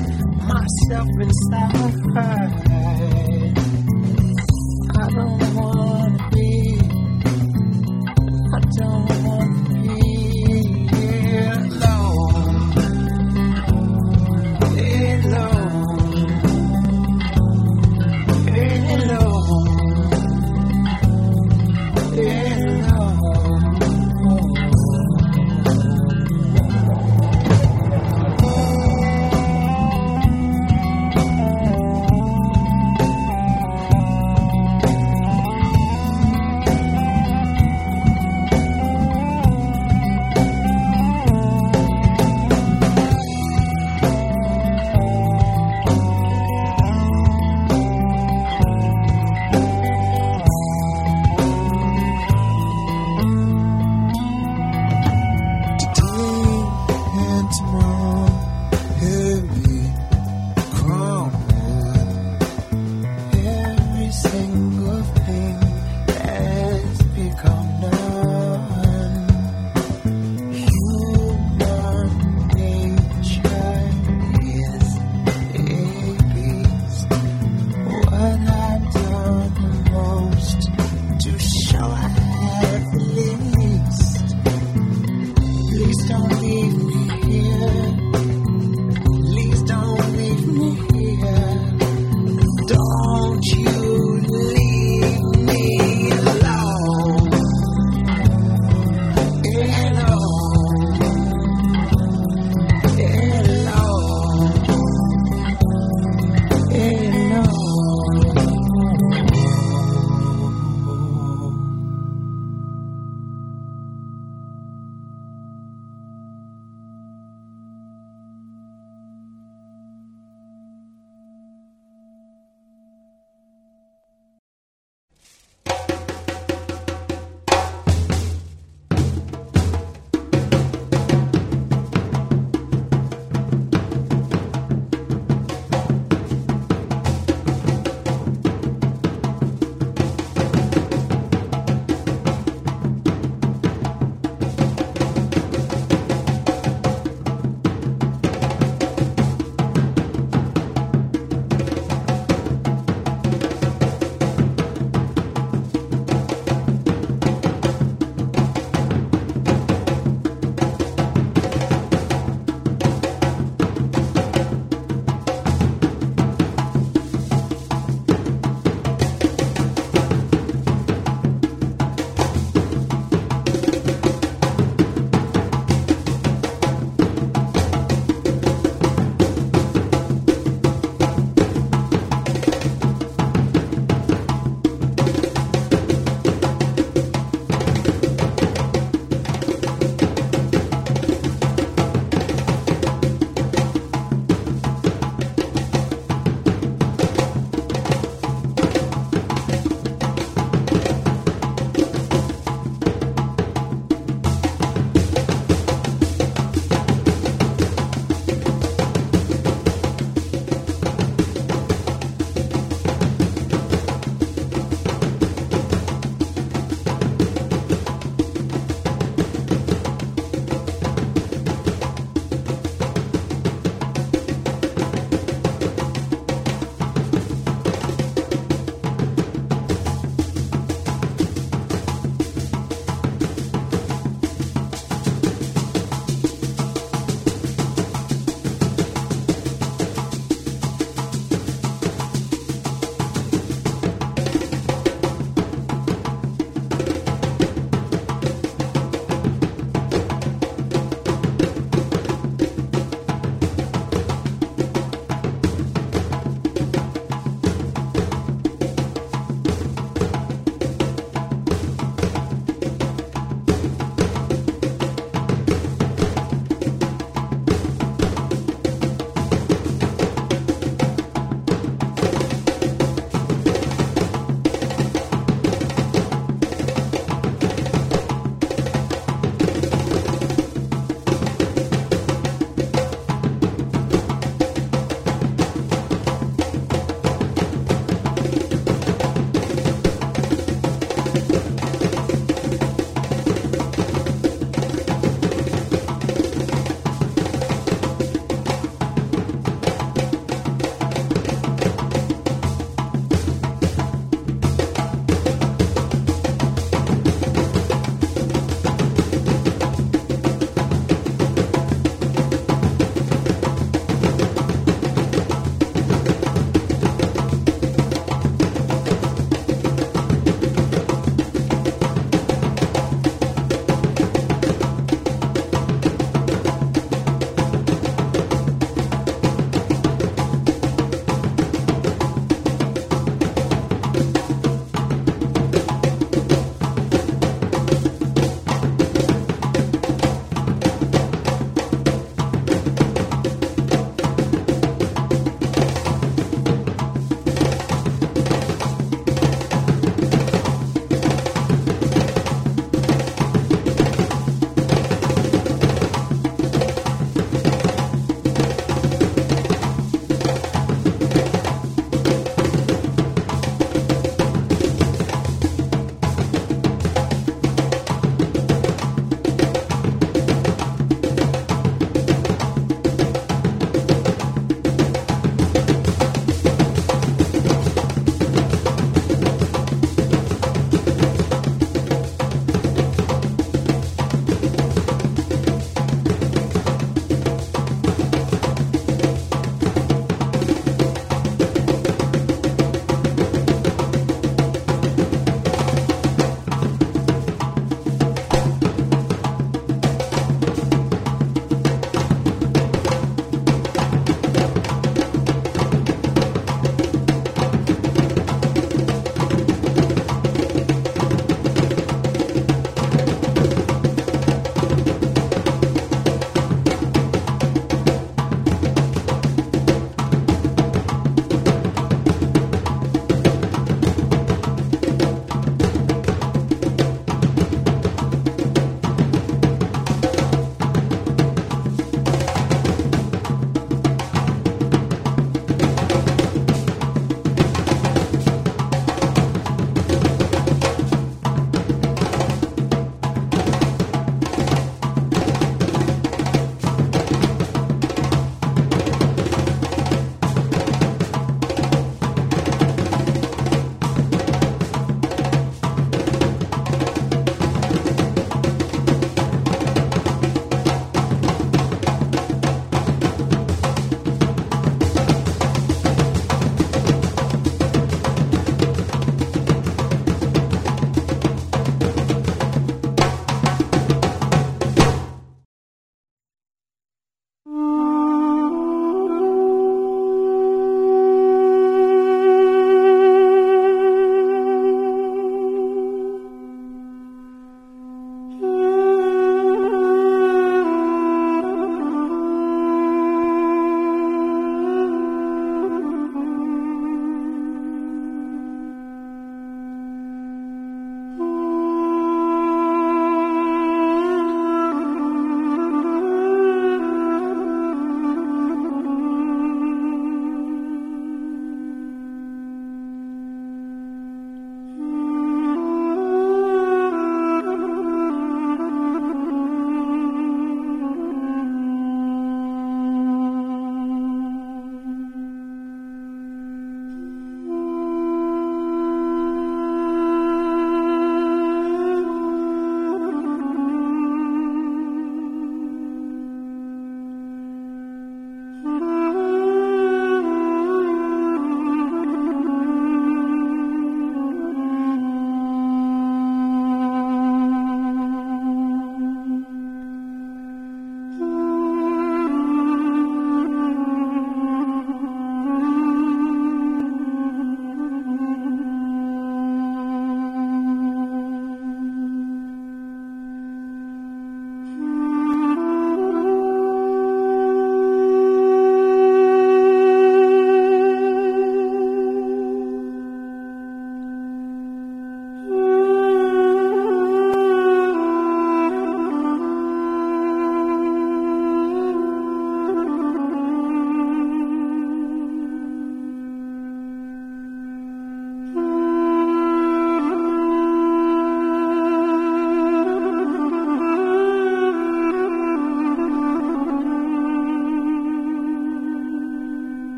I don't want